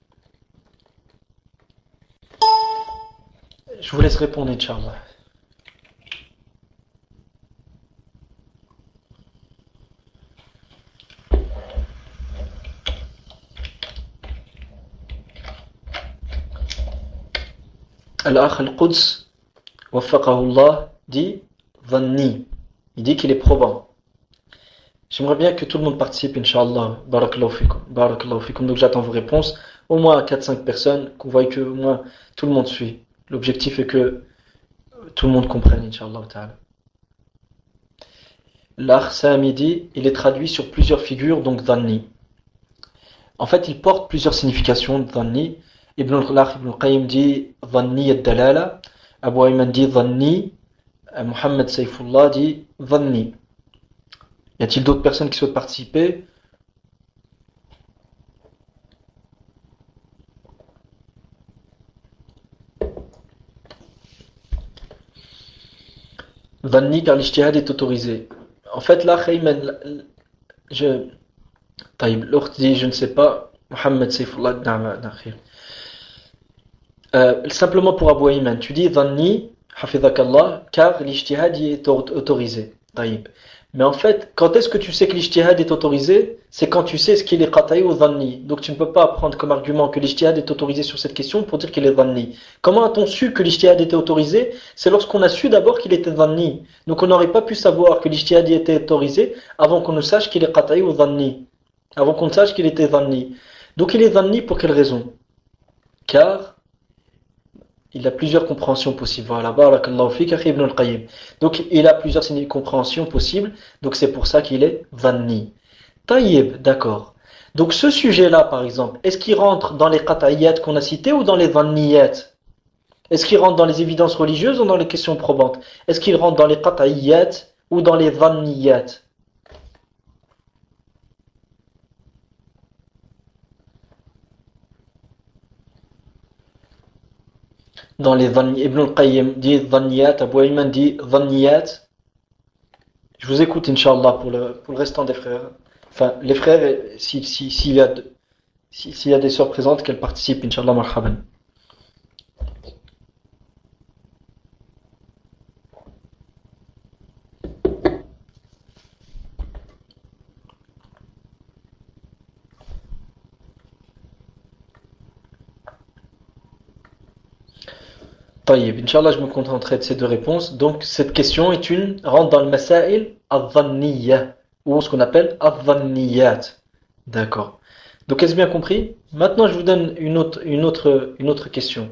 Je vous laisse répondre, Inch'Allah. Al-Akh al-Quds, waffaqahullah, dit dhanni. Il dit qu'il est probant. J'aimerais bien que tout le monde participe, Inch'Allah. Barakallahu fikum. Barakallahu fikum. Donc j'attends vos réponses. Au moins quatre cinq personnes, qu'on voit que au moins tout le monde suit. L'objectif est que tout le monde comprenne, Inch'Allah ta'ala. L'Akh Sami dit, il est traduit sur plusieurs figures, donc dhanni. En fait, il porte plusieurs significations, dhanni. Ibn al-Lakh, Ibn al-Qayyim dit dhanni ad-dalala. Abu Ayman dit dhanni. Mohammed Saifullah dit dhanni. Y a-t-il d'autres personnes qui souhaitent participer? Dhanni car l'ijtihad est autorisé. En fait, là, Khayman, je. Taïb, l'autre dit, je ne sais pas. Mohammed Saifullah, euh, simplement pour Abu Ayman, tu dis dhanni, hafizakallah, car l'ijtihad y est autorisé. Taïb. Mais en fait, quand est-ce que tu sais que l'ijtihad est autorisé? C'est quand tu sais ce qu'il est qat'i ou dhanni. Donc tu ne peux pas prendre comme argument que l'ijtihad est autorisé sur cette question pour dire qu'il est dhanni. Comment a-t-on su que l'ijtihad était autorisé? C'est lorsqu'on a su d'abord qu'il était dhanni. Donc on n'aurait pas pu savoir que l'ijtihad était autorisé avant qu'on ne sache qu'il est qat'i ou dhanni. Avant qu'on ne sache qu'il était dhanni. Donc il est dhanni pour quelle raison? Car il a plusieurs compréhensions possibles. Voilà, barakallahu fik, akhi Ibn al-Qayyim. Donc, il a plusieurs compréhensions possibles. Donc, c'est pour ça qu'il est dhanni. Taïb, d'accord. Donc, ce sujet-là, par exemple, est-ce qu'il rentre dans les qat'iyat qu'on a cités ou dans les dhanniyat? Est-ce qu'il rentre dans les évidences religieuses ou dans les questions probantes? Est-ce qu'il rentre dans les qat'iyat ou dans les dhanniyat? Dans les dhanniyat, Ibn al-Qayyim dit dhanniyat, Abu Ayman dit dhanniyat. Je vous écoute, Inch'Allah, pour le, pour le restant des frères. Enfin, les frères, s'il si, si, y, si, si y a des sœurs présentes, qu'elles participent, Inch'Allah, marhaban. Taïb, Inch'Allah, je me contenterai de ces deux réponses. Donc, cette question est une, rentre dans le masail al-dhanniyya, ou ce qu'on appelle al-dhanniyat. D'accord. Donc, est-ce bien compris? Maintenant, je vous donne une autre, une autre, une autre question.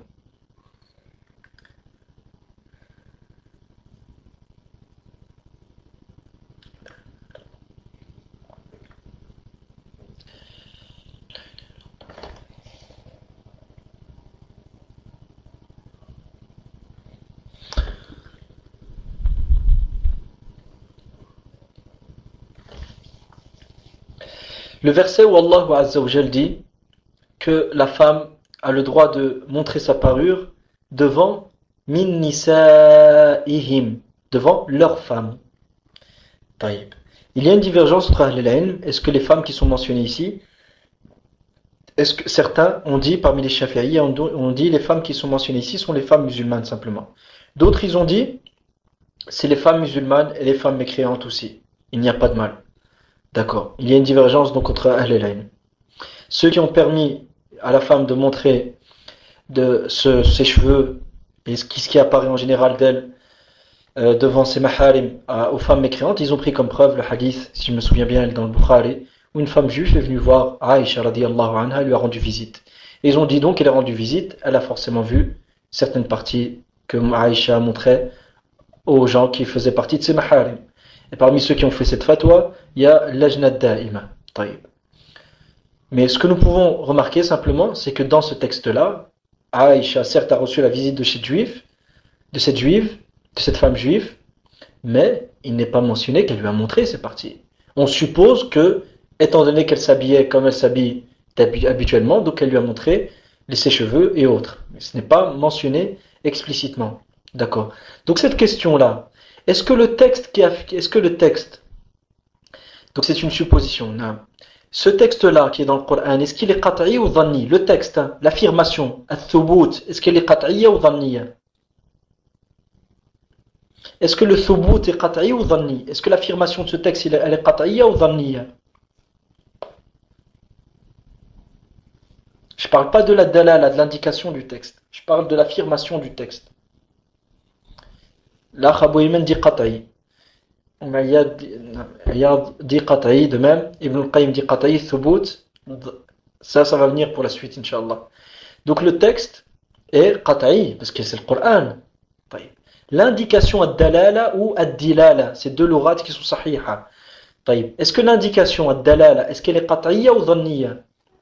Le verset où Allah Azza wa Jal dit que la femme a le droit de montrer sa parure devant min nisa'ihim, devant leurs femmes. Taïb. Il y a une divergence entre Ahl al-Ilm. Est-ce que les femmes qui sont mentionnées ici, est-ce que certains ont dit, parmi les Shafi'i, ont dit les femmes qui sont mentionnées ici sont les femmes musulmanes simplement. D'autres ils ont dit c'est les femmes musulmanes et les femmes mécréantes aussi. Il n'y a pas de mal. D'accord. Il y a une divergence donc entre Ahl al-Ilm. Ceux qui ont permis à la femme de montrer de ce, ses cheveux et ce qui, ce qui apparaît en général d'elle euh, devant ses maharim à, aux femmes mécréantes, ils ont pris comme preuve le hadith, si je me souviens bien, dans le Bukhari, où une femme juive est venue voir Aïcha radiyallahu anha, elle lui a rendu visite. Et ils ont dit donc qu'elle a rendu visite, elle a forcément vu certaines parties que Aïcha montrait aux gens qui faisaient partie de ses maharim. Et parmi ceux qui ont fait cette fatwa, il y a l'ajna da'ima. Mais ce que nous pouvons remarquer simplement, c'est que dans ce texte-là, Aïcha certes a reçu la visite de cette juive, de cette juive, de cette femme juive, mais il n'est pas mentionné qu'elle lui a montré ces parties. On suppose que, étant donné qu'elle s'habillait comme elle s'habille habituellement, donc elle lui a montré les sèche-cheveux et autres. Mais ce n'est pas mentionné explicitement. D'accord. Donc cette question-là, est-ce que le texte qui a, est-ce que le texte, donc c'est une supposition, non. Ce texte-là qui est dans le Coran, est-ce qu'il est qat'i ou dhanni? Le texte, hein, l'affirmation, al-thubut, est-ce qu'il est qat'i ou dhanni? Est-ce que le thubut est qat'i ou dhanni? Est-ce que l'affirmation de ce texte, elle est qat'i ou dhanni? Je ne parle pas de la dalala, de l'indication du texte. Je parle de l'affirmation du texte. Là, Abu Ayman dit qat'i. Iyad dit qat'i de même. Ibn al-Qayyim dit qat'i, thubut. Ça, ça va venir pour la suite, Inch'Allah. Donc le texte est qat'i, parce que c'est le Coran. L'indication ad-dalala ou ad-dilala, c'est deux lourats qui sont sahiha. Est-ce que l'indication ad-dalala, est-ce qu'elle est qat'iyya ou dhanniya?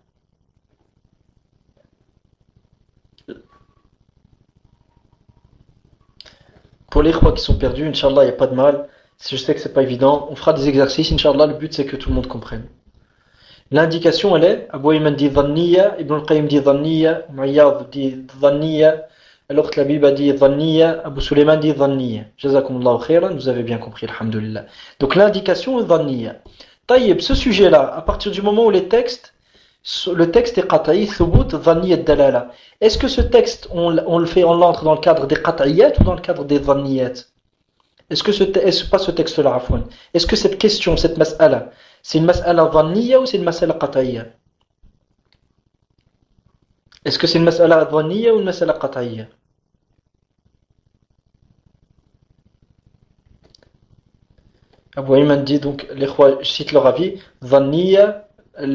Pour les croix qui sont perdus, Inch'Allah, il n'y a pas de mal. Je sais que c'est pas évident. On fera des exercices, Inch'Allah. Le but, c'est que tout le monde comprenne. L'indication, elle est, Abu Ayman dit dhanniya, Ibn al-Qayyim dit dhanniya, Mu'ayyad dit dhanniya, Al-Ukht Labib a dit dhanniya, Abu Sulayman dit dhanniya. Jazakumullahu khairan, vous avez bien compris, alhamdulillah. Donc l'indication est dhanniya. Taïb, ce sujet-là, à partir du moment où les textes, le texte est qat'i, thubut, dhanniya, dalala. Est-ce que ce texte, on, on le fait, on l'entre dans le cadre des qat'iyat ou dans le cadre des dhanniyat? Est-ce que ce, est-ce pas ce texte-là, afwan? Est-ce que cette question, cette mas'ala, c'est une mas'ala dhanniya ou c'est une mas'ala qat'iyya? Est-ce que c'est une mas'ala dhanniya ou une mas'ala qat'iyya? Abu Ayman dit donc, les rois, je cite leur avis, dhanniya,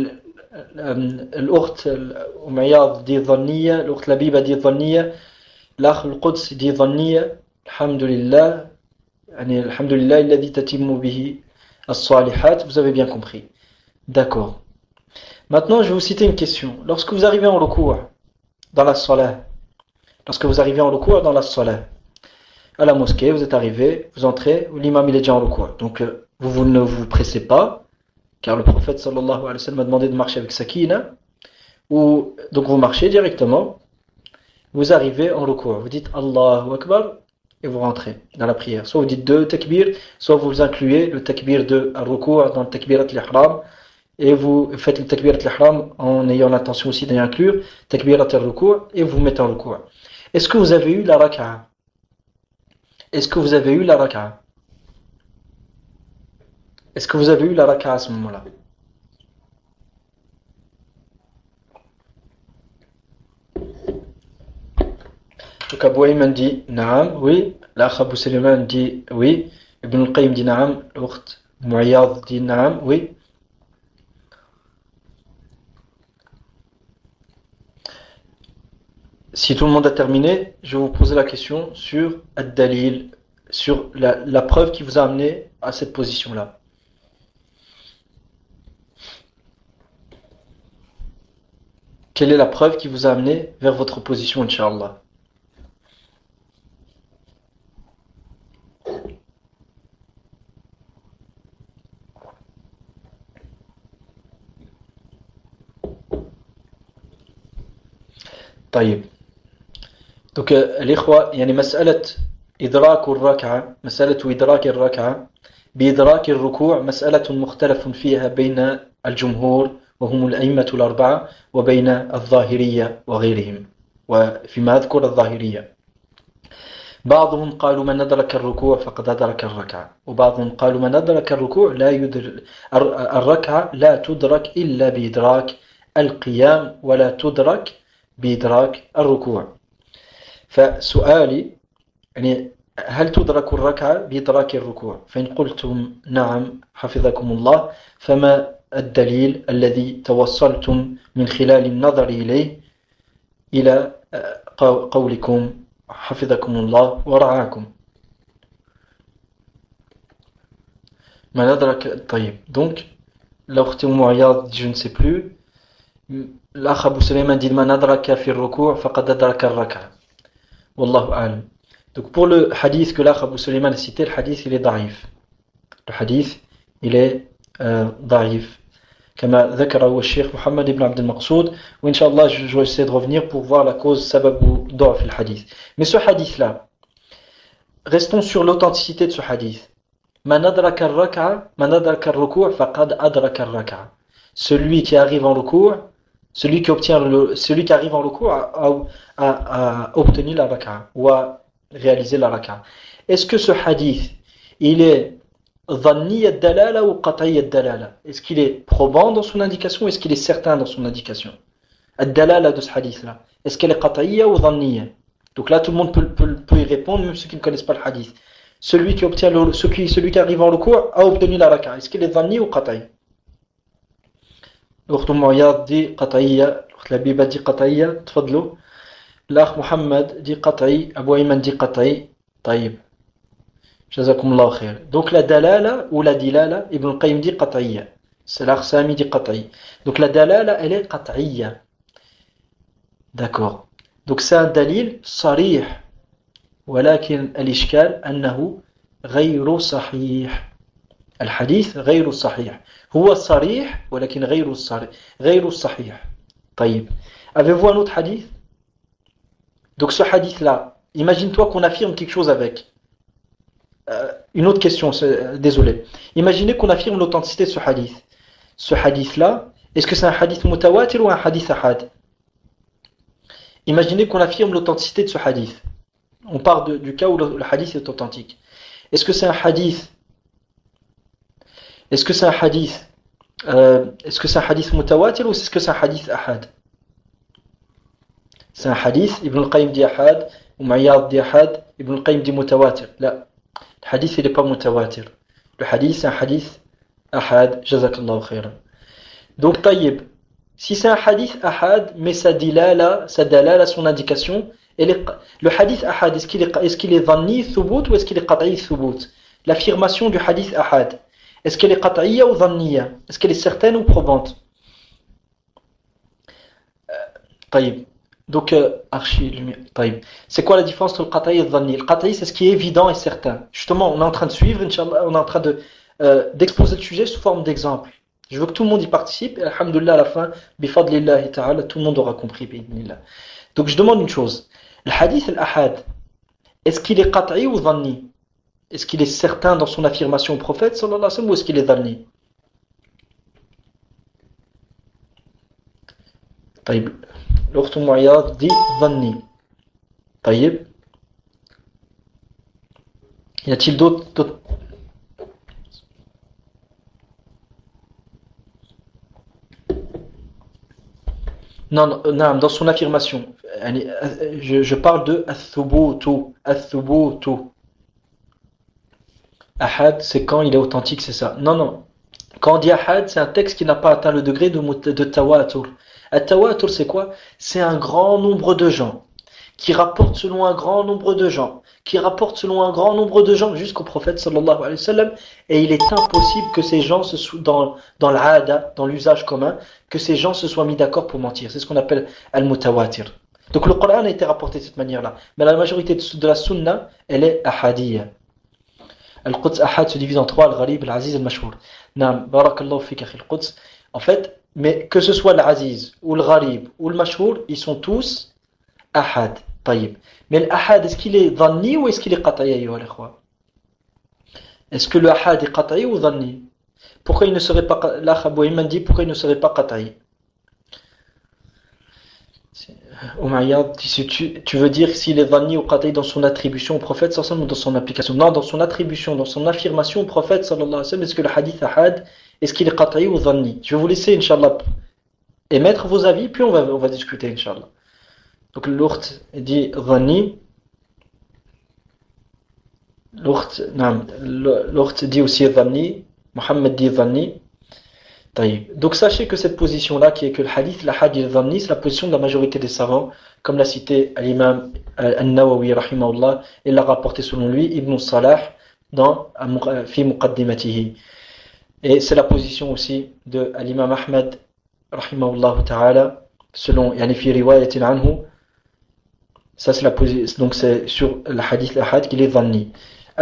الأخت أمياض دي ظنية الأخت لبيبة دي ظنية الأخ القدس دي ظنية الحمد لله يعني الحمد لله الذي تتم به الصالحات. Vous avez bien compris. D'accord. Maintenant, je vais vous citer une question. Lorsque vous arrivez en recours dans la salat, lorsque vous arrivez en recours dans la salat, à la mosquée, vous êtes arrivé, vous entrez, l'imam il est déjà en recours. Donc, vous, vous ne vous pressez pas. Car le prophète sallallahu alayhi wa sallam a demandé de marcher avec sakina, ou donc vous marchez directement, vous arrivez en recours, vous dites Allahu Akbar et vous rentrez dans la prière. Soit vous dites deux takbir, soit vous incluez le takbir de al-recours dans le takbirat al-ihram et vous faites le takbirat al-ihram en ayant l'intention aussi d'y inclure takbirat al-recours et vous mettez en recours. Est-ce que vous avez eu la raka'a? Est-ce que vous avez eu la raka'a? Est-ce que vous avez eu la raka'a à ce moment-là? Donc Abu Ayman dit Naam, oui. L'akh Abu Sulayman dit oui. Ibn al-Qayyim dit Naam. L'ukht Mu'ayyad dit Naam, oui. Si tout le monde a terminé, je vais vous poser la question sur ad-dalil, sur la, la preuve qui vous a amené à cette position-là. Quelle est la preuve qui vous a amené vers votre position, Inch'Allah? طيب. Donc, الإخوة يعني مسألة إدراك الركعة مسألة إدراك الركعة بإدراك الركوع مسألة مختلف فيها بين الجمهور وهم الأئمة الأربعة وبين الظاهرية وغيرهم وفيما أذكر الظاهرية. بعضهم قالوا من أدرك الركوع فقد أدرك الركعة وبعضهم قالوا من أدرك الركوع لا يدرك الركعة لا تدرك إلا بإدراك القيام ولا تدرك بإدراك الركوع. فسؤالي يعني هل تدرك الركعة بإدراك الركوع؟ فإن قلتم نعم حفظكم الله فما الدليل الذي توصلتم من خلال النظر إليه إلى قولكم حفظكم الله ورعاكم؟ ما ندرك. طيب. Donc l'أخت معياض je ne sais plus. الأخ أبو سليمان dit ما ندرك في الركوع فقد أدرك الركعة. والله أعلم. Donc pour le hadith que l'Akh Abu Sulayman a cité, le hadith il est daif. Le hadith il est euh, daif. كما ذكره الشيخ محمد بن عبد المقصود, وإن شاء الله je vais essayer de revenir pour voir la cause sababu d'af al hadith. Mais ce hadith là, restons sur l'authenticité de ce hadith. Man adraka ar-rak'a, man adraka ar-ruku' faqad adraka ar-rak'a. Celui qui arrive en ruku', celui qui obtient le, celui qui arrive en ruku' a, a, a, a obtenu la rak'a ou a réalisé la rak'a. Est-ce que ce hadith, il est dhanni ad-dalala ou qat'i ad-dalala? Est-ce qu'il est probant dans son indication ou est-ce qu'il est certain dans son indication? Ad-dalala de ce hadith là, est-ce qu'elle est qat'iyya ou dhanniya? Donc là tout le monde peut, peut, peut y répondre, même ceux qui ne connaissent pas le hadith. Celui qui obtient le, celui, celui qui arrive en ruku' a obtenu la rak'a. Est-ce qu'il est dhanni ou qat'i? L'autre Mouyad dit qat'iyya, l'autre Labiba dit qat'iyya, tfadlou. L'autre Mohammed dit qat'i, Abu Ayman dit qat'i. Taïb. Jazakumullahu khair. Donc la dalala ou la dilala, Ibn al-Qayyim dit qat'iyya. C'est l'Arsami dit qat'i. Donc la dalala, elle est qat'iyya. D'accord. Donc c'est un dalil sarih. ولكن الإشكال أنه غير صحيح. الحديث غير صحيح. هو صريح ولكن غير صريح. غير صحيح. طيب. Avez-vous un autre hadith? Donc ce hadith là, imagine-toi qu'on affirme quelque chose avec. Euh, une autre question, euh, désolé. Imaginez qu'on affirme l'authenticité de ce hadith. Ce hadith là, est-ce que c'est un hadith mutawatir ou un hadith ahad? Imaginez qu'on affirme l'authenticité de ce hadith. On part de, du cas où le, le hadith est authentique. Est-ce que c'est un hadith Est-ce que c'est un hadith euh, Est-ce que c'est un hadith mutawatir ou est-ce que c'est un hadith ahad? C'est un hadith, Ibn al-Qayyim dit ahad, Umayyad dit ahad, Ibn al-Qayyim dit mutawatir. Là, le hadith il n'est pas mutawatir. Le hadith c'est un hadith ahad, jazakallahu khairan. Donc tayyib, si c'est un hadith ahad, mais sa dilala, sa dalala, son indication, est, le hadith ahad, est-ce qu'il est, est-ce qu'il est dhanni thubut ou est-ce qu'il est qat'i thubut? L'affirmation du hadith ahad, est-ce qu'elle est qat'iyya ou dhanniya? Est-ce qu'elle est certaine ou probante? euh, tayyib. Donc, euh, archi, tayyib. C'est quoi la différence entre le qat'i et le dhanni? Le qat'i, c'est ce qui est évident et certain. Justement, on est en train de suivre, Inch'Allah, on est en train de, euh, d'exposer le sujet sous forme d'exemple. Je veux que tout le monde y participe, et alhamdulillah, à la fin, bifadlillahi ta'ala, tout le monde aura compris, bi'idnillah. Donc, je demande une chose. Le hadith al-ahad, est-ce qu'il est qat'i ou dhanni? Est-ce qu'il est certain dans son affirmation au prophète, sallallahu alayhi wa sallam, ou est-ce qu'il est dhanni? Taïb. L'autre Mu'ayyad dit dhanni. Taïb. Y a-t-il d'autres, d'autres... Non, non, non, dans son affirmation. Je, je parle de ath-thubutu. Ath-thubutu. Ahad, c'est quand il est authentique, c'est ça. Non, non. Quand on dit ahad, c'est un texte qui n'a pas atteint le degré de, de tawatur. At-tawatur, c'est quoi? C'est un grand nombre de gens qui rapportent selon un grand nombre de gens, qui rapportent selon un grand nombre de gens jusqu'au prophète sallallahu alayhi wa sallam, et il est impossible que ces gens se soient dans dans l'ada, dans l'usage commun, que ces gens se soient mis d'accord pour mentir. C'est ce qu'on appelle al-mutawatir. Donc le Coran a été rapporté de cette manière-là, mais la majorité de la sunna, elle est ahadiyya. Al-Quds ahad se divise en trois, al-Gharib, al-Aziz, al-Mashhur. Naam, barakallahu fik akhi al-Quds. En fait, mais que ce soit l'Aziz ou le Gharib ou le Mashhur, ils sont tous ahad. Taïb. Mais l'ahad, est-ce qu'il est dhanni ou est-ce qu'il est qat'i, ayyuha al-ikhwa? Est-ce que le ahad est qat'i ou dhanni? Pourquoi il ne serait pas, l'akh Abu Ayman dit, pourquoi il ne serait pas qat'i? Umayyad, tu, tu, tu veux dire s'il est dhanni ou qat'i dans son attribution au prophète sallallahu alayhi wa sallam ou dans son application? Non, dans son attribution, dans son affirmation au prophète sallallahu alayhi wa sallam. Est-ce que le hadith ahad, est-ce qu'il est qat'i ou dhanni? Je vais vous laisser, Inch'Allah, émettre vos avis, puis on va, on va discuter, Inch'Allah. Donc l'ourt dit dhanni. L'ourt, non, l'ourt dit aussi dhanni. Mohammed dit dhanni. Donc sachez que cette position-là, qui est que le hadith, la hadith dhanni, c'est la position de la majorité des savants, comme l'a cité l'imam An-Nawawi rahimahullah, et l'a rapporté selon lui Ibn Salah dans Fi Muqaddimatihi. Et c'est la position aussi de l'imam Ahmad rahimahullah ta'ala, selon yani fi riwayatin anhu. Ça c'est la position, donc c'est sur le hadith l'ahad qu'il est dhanni.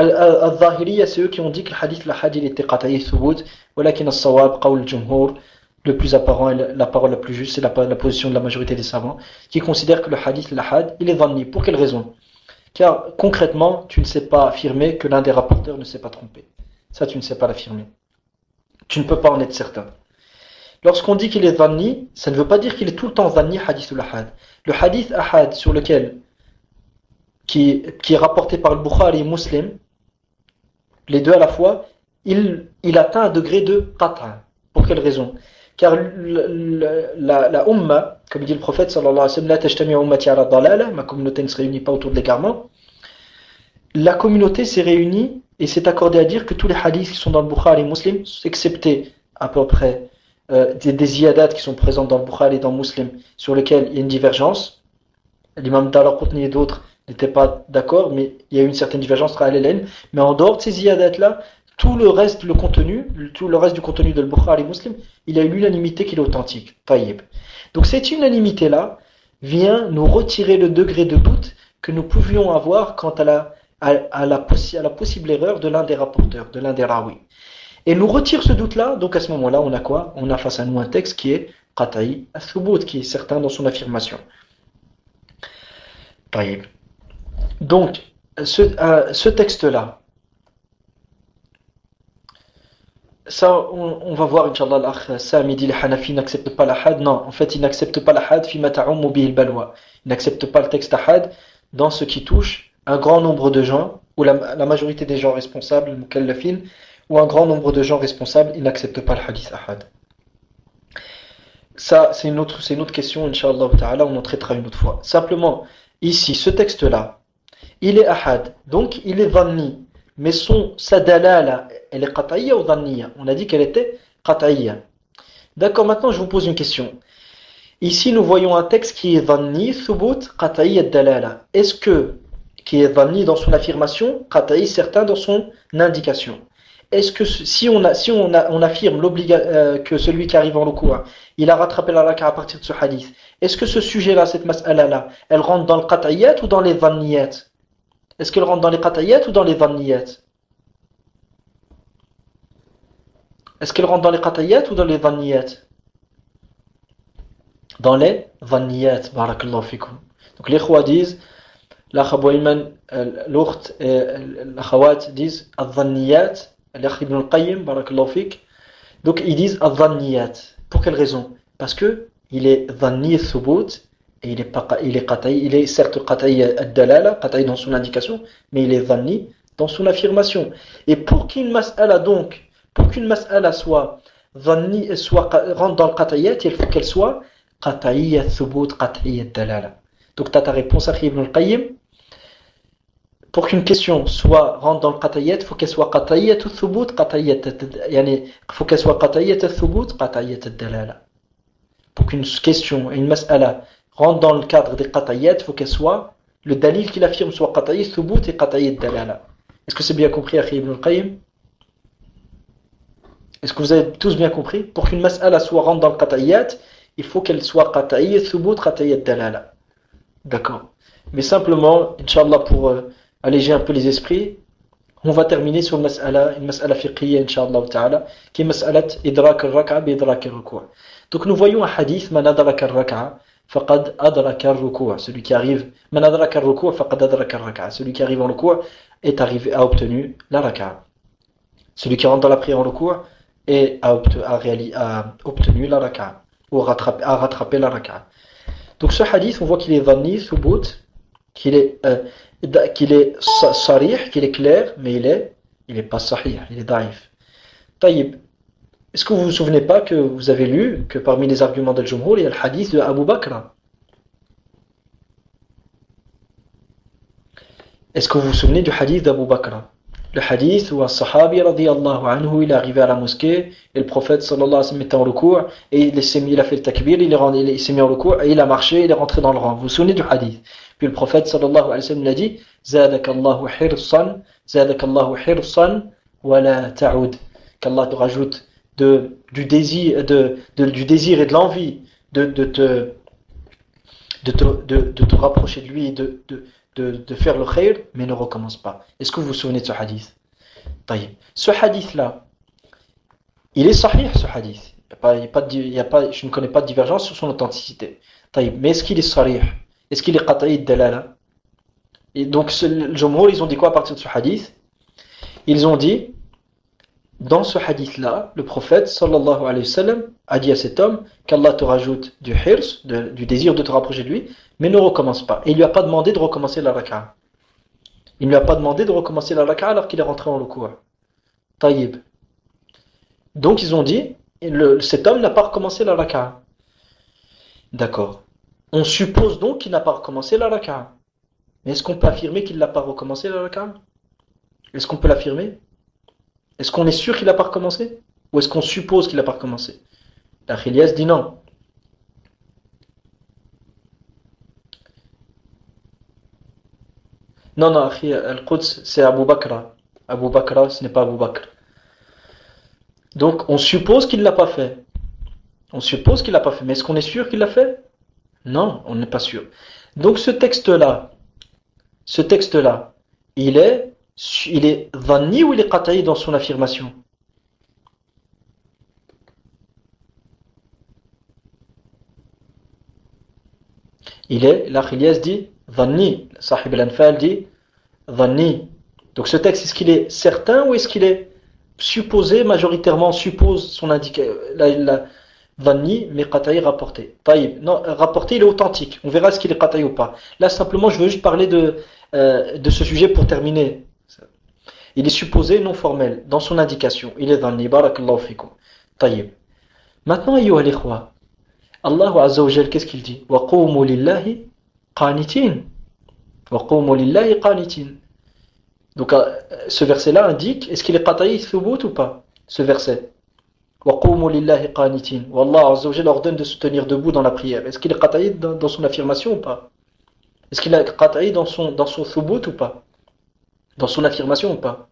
Al-Zahiriya, c'est eux qui ont dit que le hadith l'ahad il était qat'i thubut, walakin as-sawab qawl al-jumhur le plus apparent et la, la parole la plus juste, c'est la, la position de la majorité des savants, qui considèrent que le hadith, l'ahad, il est dhanni. Pour quelle raison? Car concrètement, tu ne sais pas affirmer que l'un des rapporteurs ne s'est pas trompé. Ça, tu ne sais pas l'affirmer. Tu ne peux pas en être certain. Lorsqu'on dit qu'il est dhanni, ça ne veut pas dire qu'il est tout le temps dhanni, hadith ou l'ahad. Le hadith ahad sur lequel, qui, qui est rapporté par le Bukhari et Muslim, les deux à la fois, il, il atteint un degré de qat'a. Pour quelle raison? Car le, le, la, la umma, comme dit le prophète sallallahu alayhi wa sallam, la tajtami ummati ala dalala, ma communauté ne se réunit pas autour de l'égarement. La communauté s'est réunie et s'est accordée à dire que tous les hadiths qui sont dans le Bukhari et Muslim, excepté à peu près euh, des, des ziyadats qui sont présents dans le Bukhari et dans le Muslim, sur lesquels il y a une divergence. L'imam Daraqutni et d'autres n'étaient pas d'accord, mais il y a eu une certaine divergence entre al-Ilm. Mais en dehors de ces ziyadats-là, tout le reste, le contenu, tout le reste du contenu de Bukhari et Muslim, il y a eu l'unanimité qu'il est authentique. Taïb. Donc cette unanimité-là vient nous retirer le degré de doute que nous pouvions avoir quant à la, à, à la, possi à la possible erreur de l'un des rapporteurs, de l'un des rawi. Et nous retire ce doute-là, donc à ce moment-là, on a quoi? On a face à nous un texte qui est qata'i al-thubut, qui est certain dans son affirmation. Taïb. Donc, ce, euh, ce texte-là, ça, on, on va voir, Inch'Allah, l'akh Sami dit les Hanafi n'acceptent pas l'ahad. Non, en fait, ils n'acceptent pas l'ahad fi ma ta'ummu bihi al-balwa. Ils n'acceptent pas le texte ahad dans ce qui touche un grand nombre de gens, ou la, la majorité des gens responsables, mukallafin, ou un grand nombre de gens responsables, ils n'acceptent pas le hadith ahad. Ça, c'est une autre, c'est une autre question, Inch'Allah ta'ala, on en traitera une autre fois. Simplement, ici, ce texte-là, il est ahad, donc il est dhanni. Mais son, sa dalala, elle est qat'iyya ou dhanniya? On a dit qu'elle était qat'iyya. D'accord, maintenant je vous pose une question. Ici nous voyons un texte qui est dhanni, thubut, qat'iyya dalala. Est-ce que, qui est dhanni dans son affirmation, qat'i certain dans son indication? Est-ce que si on, a, si on, a, on affirme euh, que celui qui arrive en recours, il a rattrapé la raka à partir de ce hadith, est-ce que ce sujet-là, cette mas'ala-là, elle rentre dans le qat'iyyat ou dans les dhanniyat? Est-ce qu'elle rentre dans les qat'iyyat ou dans les dhanniyat? Est-ce qu'elle rentre dans les qat'iyyat ou dans les dhanniyat? Dans les dhanniyat, barakallahu fikum. Donc les khwa disent, l'akh Abou Ayman, l'ukht et l'akhawat disent al-dhanniyat, l'akh Ibn al-Qayyim, barakallahu fik. Donc ils disent al-dhanniyat. Pour quelle raison? Parce que il est dhanni thubut. Et il est, pas, il est qata'i, il est certes qata'i ad-dalala, qata'i dans son indication, mais il est dhanni dans son affirmation. Et pour qu'une mas'ala donc, pour qu'une mas'ala soit dhanni, soit rentre dans le qata'iyyat, il faut qu'elle soit qata'i ad-thubut, qata'i ad-dalala. Donc tu as ta réponse, Akhi Ibn al-Qayyim. Pour qu'une question soit rentre dans le qata'iyyat, il faut qu'elle soit qata'i ad-thubut, qata'i ad-dalala. Yani, il faut qu'elle soit qata'i ad-thubut, qata'i ad-dalala. Pour qu'une question, une mas'ala rentre dans le cadre des qata'iyyat, il faut qu'elle soit, le dalil qu'il affirme soit qata'i thubut et qata'i dalala. Est-ce que c'est bien compris, Akhi Ibn al-Qayyim? Est-ce que vous avez tous bien compris? Pour qu'une mas'ala soit rentre dans le qata'iyyat, il faut qu'elle soit qata'i thubut, qata'i dalala. D'accord. Mais simplement, Inch'Allah, pour euh, alléger un peu les esprits, on va terminer sur une mas'ala, une mas'ala fiqhiyya, Inch'Allah ta'ala, qui est mas'alat idrak al-rak'a bi idrak al-ruku'. Donc nous voyons un hadith, man adraka al-rak'a, faqad adraka al-ruku'. Celui qui arrive, man adraka al-ruku' faqad adraka al-rak'a. Celui qui arrive en ruku' est arrivé, a obtenu la rak'a. Celui qui rentre dans la prière en ruku' et a, a, a obtenu la rak'a, ou rattrapé, a rattrapé la rak'a. Donc ce hadith, on voit qu'il est dhanni, thubut, qu'il est, euh, qu'il est sarih, qu'il est clair, mais il est, il est pas sahih, il est daif. Taïb. Est-ce que vous vous souvenez pas que vous avez lu que parmi les arguments d'Al-Jumhur, il y a le hadith de Abu Bakr? Est-ce que vous vous souvenez du hadith d'Abu Bakr? Le hadith où un sahabi radiyallahu anhu, il est arrivé à la mosquée et le prophète sallallahu alayhi wa sallam était en recours et il s'est mis, il a fait le takbir, il, est, il s'est mis en recours et il a marché, il est rentré dans le rang. Vous vous souvenez du hadith? Puis le prophète sallallahu alayhi wa sallam l'a dit, Zadakallahu hirsan, Zadakallahu hirsan, wa la ta'ud. Qu'Allah te rajoute de, du, désir, de, de, du désir et de l'envie de, de, te, de, te, de, de te rapprocher de lui et de, de, de, de faire le khayr, mais ne recommence pas. Est-ce que vous vous souvenez de ce hadith? Taïb. Ce hadith-là, il est sahih, ce hadith. Il y a pas, il y a pas de di- il y a pas, je ne connais pas de divergence sur son authenticité. Taïb. Mais est-ce qu'il est sarih? Est-ce qu'il est qat'i dalala? Et donc, ce- le Jumhur, ils ont dit quoi à partir de ce hadith? Ils ont dit, dans ce hadith-là, le prophète, sallallahu alayhi wa sallam, a dit à cet homme qu'Allah te rajoute du hirs, de- du désir de te rapprocher de lui, mais ne recommence pas. Et il lui a pas demandé de recommencer la raka'a. Il ne lui a pas demandé de recommencer la raka'a alors qu'il est rentré en ruku'. Taïb. Donc, ils ont dit, le- cet homme n'a pas recommencé la raka'a. D'accord. On suppose donc qu'il n'a pas recommencé la raka'a. Mais est-ce qu'on peut affirmer qu'il n'a pas recommencé la raka'a? Est-ce qu'on peut l'affirmer? Est-ce qu'on est sûr qu'il n'a pas recommencé? Ou est-ce qu'on suppose qu'il n'a pas recommencé? La Khilias dit non. Non, non, Akhi, Al-Quds, c'est Abu Bakr. Abu Bakr, ce n'est pas Abu Bakr. Donc, on suppose qu'il ne l'a pas fait. On suppose qu'il ne l'a pas fait. Mais est-ce qu'on est sûr qu'il l'a fait? Non, on n'est pas sûr. Donc, ce texte-là, ce texte-là, il est, il est dhanni ou il est qata'i dans son affirmation? Il est, la Khilias dit, dhanni. Sahib al-Anfal dit, dhanni. Donc ce texte, est-ce qu'il est certain ou est-ce qu'il est supposé, majoritairement suppose son indicateur, la, la dhanni, mais qata'i rapporté. Taïb. Non, rapporté, il est authentique. On verra ce qu'il est qata'i ou pas. Là, simplement, je veux juste parler de, euh, de ce sujet pour terminer. Il est supposé non formel dans son indication. Il est dhanni. Barakallahu fikum. Taïb. Maintenant, ayyuha al-ikhwa, Allah Azza wa Jal, qu'est-ce qu'il dit? Wa qumu lillahi qanitin. Wa qumu lillahi qanitin. Donc euh, ce verset-là indique, est-ce qu'il est qata'i thubut ou pas? Ce verset. Wa qumu lillahi qanitin. Wallah Azza wa Jal ordonne de se tenir debout dans la prière. Est-ce qu'il est qata'i dans, dans son affirmation ou pas? Est-ce qu'il est qata'i dans son, dans son thubut ou pas? Dans son affirmation ou pas?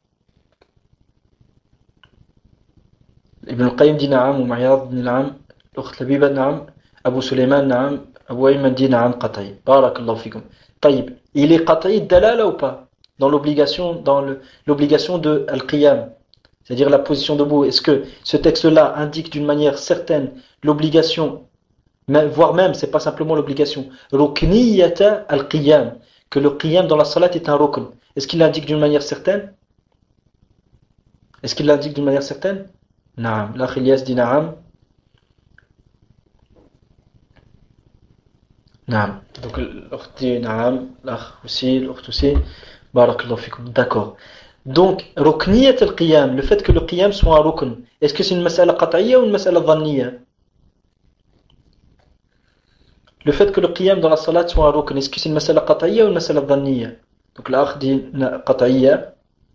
Ibn al-Qayyim dit na'am, ou Ma'yad dit na'am, l'ukht Labiba na'am, Abu Sulayman na'am, Abu Ayman dit na'am qata'i. Barakallahu fikum. Taïb. Il est qata'i dalala ou pas? Dans l'obligation, dans le- l'obligation de al-qiyam, c'est-à-dire la position debout. Est-ce que ce texte-là indique d'une manière certaine l'obligation, mais- voire même, c'est pas simplement l'obligation, rukniyata al-qiyam, que le qiyam dans la salat est un rukn. Est-ce qu'il l'indique d'une manière certaine? Est-ce qu'il l'indique d'une manière certaine? Naam. L'akh Ilyas dit na'am. Naam. Donc l'autre dit na'am, l'akh aussi, l'autre aussi. Barakallahu fikum. D'accord. Donc, rukniyat al-qiyam, le fait que le qiyam soit un rukn, est-ce que c'est une mas'ala qat'iyya ou une mas'ala dhanniyya? Le fait que le qiyam dans la salat soit un rukn, est-ce que c'est une mas'ala qat'iyya ou une mas'ala dhanniyya? Donc l'akh dit na- qat'iyya,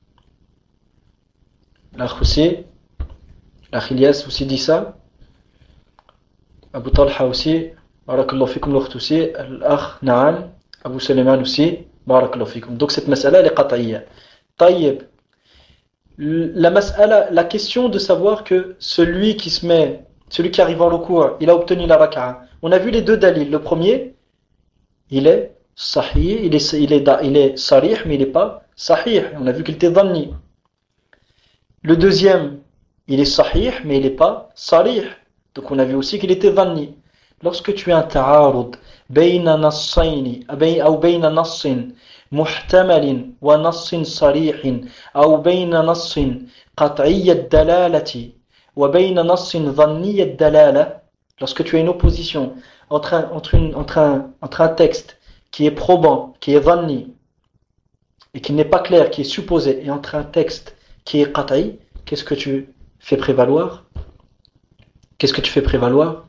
l'akh aussi, l'akh Ilyas aussi dit ça, Abu Talha aussi, barakallahu fikum, l'autre aussi, l'akh na'am, Abu Sulayman aussi, barakallahu fikum. Donc cette mas'ala elle est qat'iyya. Tayyib. La mas'ala, la question de savoir que celui qui se met, celui qui arrive en recours, il a obtenu la raka'a. On a vu les deux dalils. Le premier, il est sahih, il est, il est, il est sarih, mais il n'est pas sahih. On a vu qu'il était dhanni. Le deuxième, il est sahih, mais il n'est pas sarih. Donc on a vu aussi qu'il était dhanni. Lorsque tu as un ta'arud, bayna nassayni, ou bayna nassin, محتمل ونص صريح أو بين نص قطعي الدلالة وبين نص ظني الدلالة. Lorsque tu as une opposition entre un, entre, une, entre, un, entre un texte qui est probant, qui est dhanni et qui n'est pas clair, qui est supposé, et entre un texte qui est qat'i, qu'est-ce que tu fais prévaloir? Qu'est-ce que tu fais prévaloir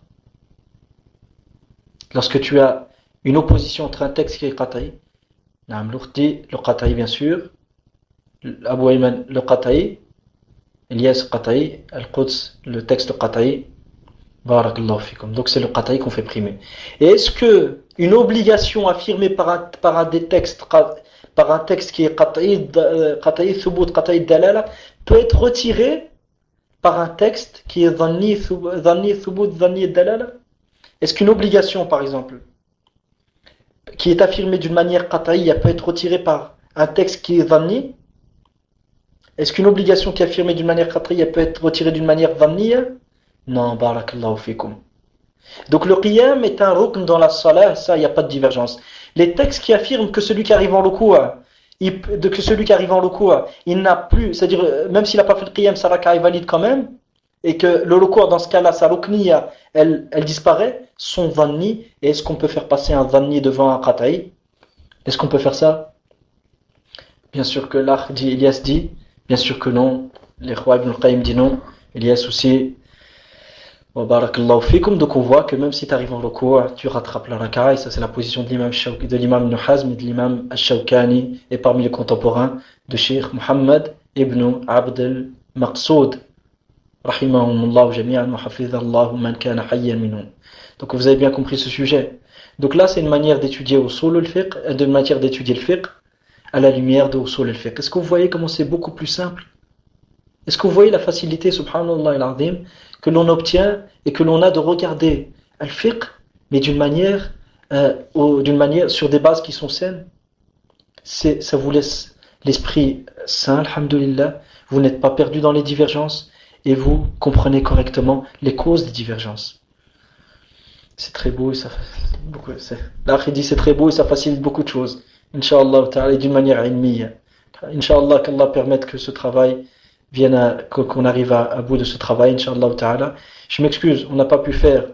lorsque tu as une opposition entre un texte qui est qat'i? Naam, l'Urti, le qata'i bien sûr, Abu Ayman, le qata'i, Ilyas qata'i, Al-Quds, le texte qata'i, barakallahu fikum. Donc c'est le qata'i qu'on fait primer. Et est-ce que une obligation affirmée par un, par un des textes, par un texte qui est qata'i, qata'i thubut, qata'i dalala, peut être retirée par un texte qui est dhanni, thubut, dhanni dalala? Est-ce qu'une obligation, par exemple, qui est affirmé d'une manière qat'iyya peut être retiré par un texte qui est dhanni? Est-ce qu'une obligation qui est affirmée d'une manière qat'iyya peut être retirée d'une manière dhanniyya? Non, barakallahu fikum. Donc le qiyam est un rukn dans la salah, ça, il n'y a pas de divergence. Les textes qui affirment que celui qui arrive en ruku'a, il, de, que celui qui arrive en ruku'a, il n'a plus, c'est-à-dire, même s'il n'a pas fait le qiyam, sa raka'a est valide quand même, et que le ruku'a, dans ce cas-là, sa rukniya, elle, elle disparaît, sont dhanni, et est-ce qu'on peut faire passer un dhanni devant un qat'i? Est-ce qu'on peut faire ça? Bien sûr que là, dit, Elias dit, bien sûr que non. Les Khwa Ibn al-Qayyim dit non. Elias aussi. Wa barakallahu fikum. Donc on voit que même si tu arrives en ruku', tu rattrapes la raka'a, et ça c'est la position de l'imam de l'imam Ibn Hazm et de l'imam al-Shawkani, et parmi les contemporains de Cheikh Muhammad ibn Abd al-Maqsoud, rahimahumullah jami'an wa hafidhallahu man kana hayyan minhum. Donc vous avez bien compris ce sujet. Donc là c'est une manière d'étudier usul al-fiqh, de matière d'étudier le fiqh à la lumière de usul al-fiqh. Est-ce que vous voyez comment c'est beaucoup plus simple? Est-ce que vous voyez la facilité, subhanallah al-azim, que l'on obtient et que l'on a de regarder al-fiqh, mais d'une manière, euh, ou d'une manière sur des bases qui sont saines? C'est, ça vous laisse l'esprit sain, alhamdulillah. Vous n'êtes pas perdu dans les divergences et vous comprenez correctement les causes des divergences. C'est très beau et ça beaucoup. Là, il dit c'est très beau et ça facilite beaucoup de choses. Inch'Allah ta'ala, d'une manière ilmiya. Inch'Allah qu'Allah permette que ce travail vienne à, qu'on arrive à, à bout de ce travail, Inch'Allah ta'ala. Je m'excuse, on n'a pas pu faire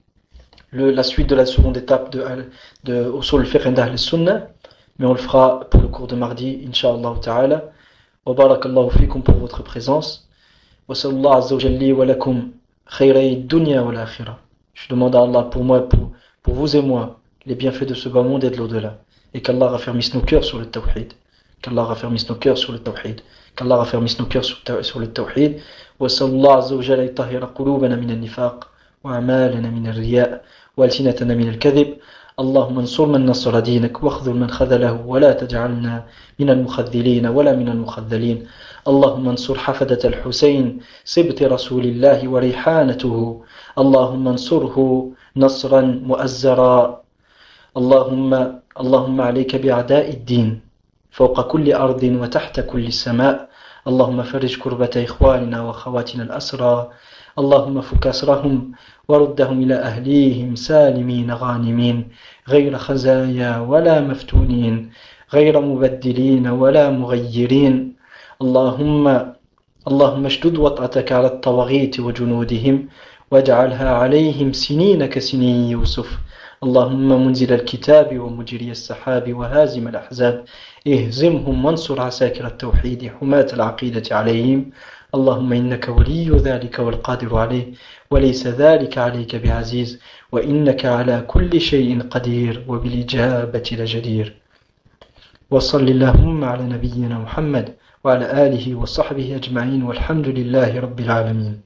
le, la suite de la seconde étape de, de Usul al-Fiqh inda al-Sunnah, mais on le fera pour le cours de mardi, Inch'Allah ta'ala. Wa barakallahu fikum pour votre présence. Wa sallallahu azza wa jalla wa lakum khayray dunya wal akhirah. Je demande à Allah pour moi, pour, pour vous et moi, les bienfaits de ce bas monde et de l'au-delà. Et qu'Allah raffermisse nos cœurs sur le tawhid. Qu'Allah raffermisse nos cœurs sur le tawhid. Qu'Allah raffermisse nos cœurs sur le tawhid. Wa sallallahu azza wa jalla yutahhira qulubana min al-nifaq wa a'malana min al-riya' wa alsinatana min al-kadhib. اللهم انصر من نصر دينك واخذل من خذله ولا تجعلنا من المخذلين ولا من المخذلين. اللهم انصر حفدة الحسين سبط رسول الله وريحانته. اللهم انصره نصرا مؤزرا. اللهم اللهم عليك بأعداء الدين فوق كل أرض وتحت كل سماء. اللهم فرج كربة إخواننا وأخواتنا الأسرى. اللهم فك أسرهم وردهم إلى أهليهم سالمين غانمين غير خزايا ولا مفتونين غير مبدلين ولا مغيرين. اللهم اللهم اشدد وطأتك على الطواغيت وجنودهم واجعلها عليهم سنين كسنين يوسف. اللهم منزل الكتاب ومجري السحاب وهازم الأحزاب اهزمهم وانصر عساكر التوحيد حماة العقيدة عليهم. اللهم إنك ولي ذلك والقادر عليه وليس ذلك عليك بعزيز وإنك على كل شيء قدير وبالإجابة لجدير. وصل اللهم على نبينا محمد وعلى آله وصحبه أجمعين والحمد لله رب العالمين.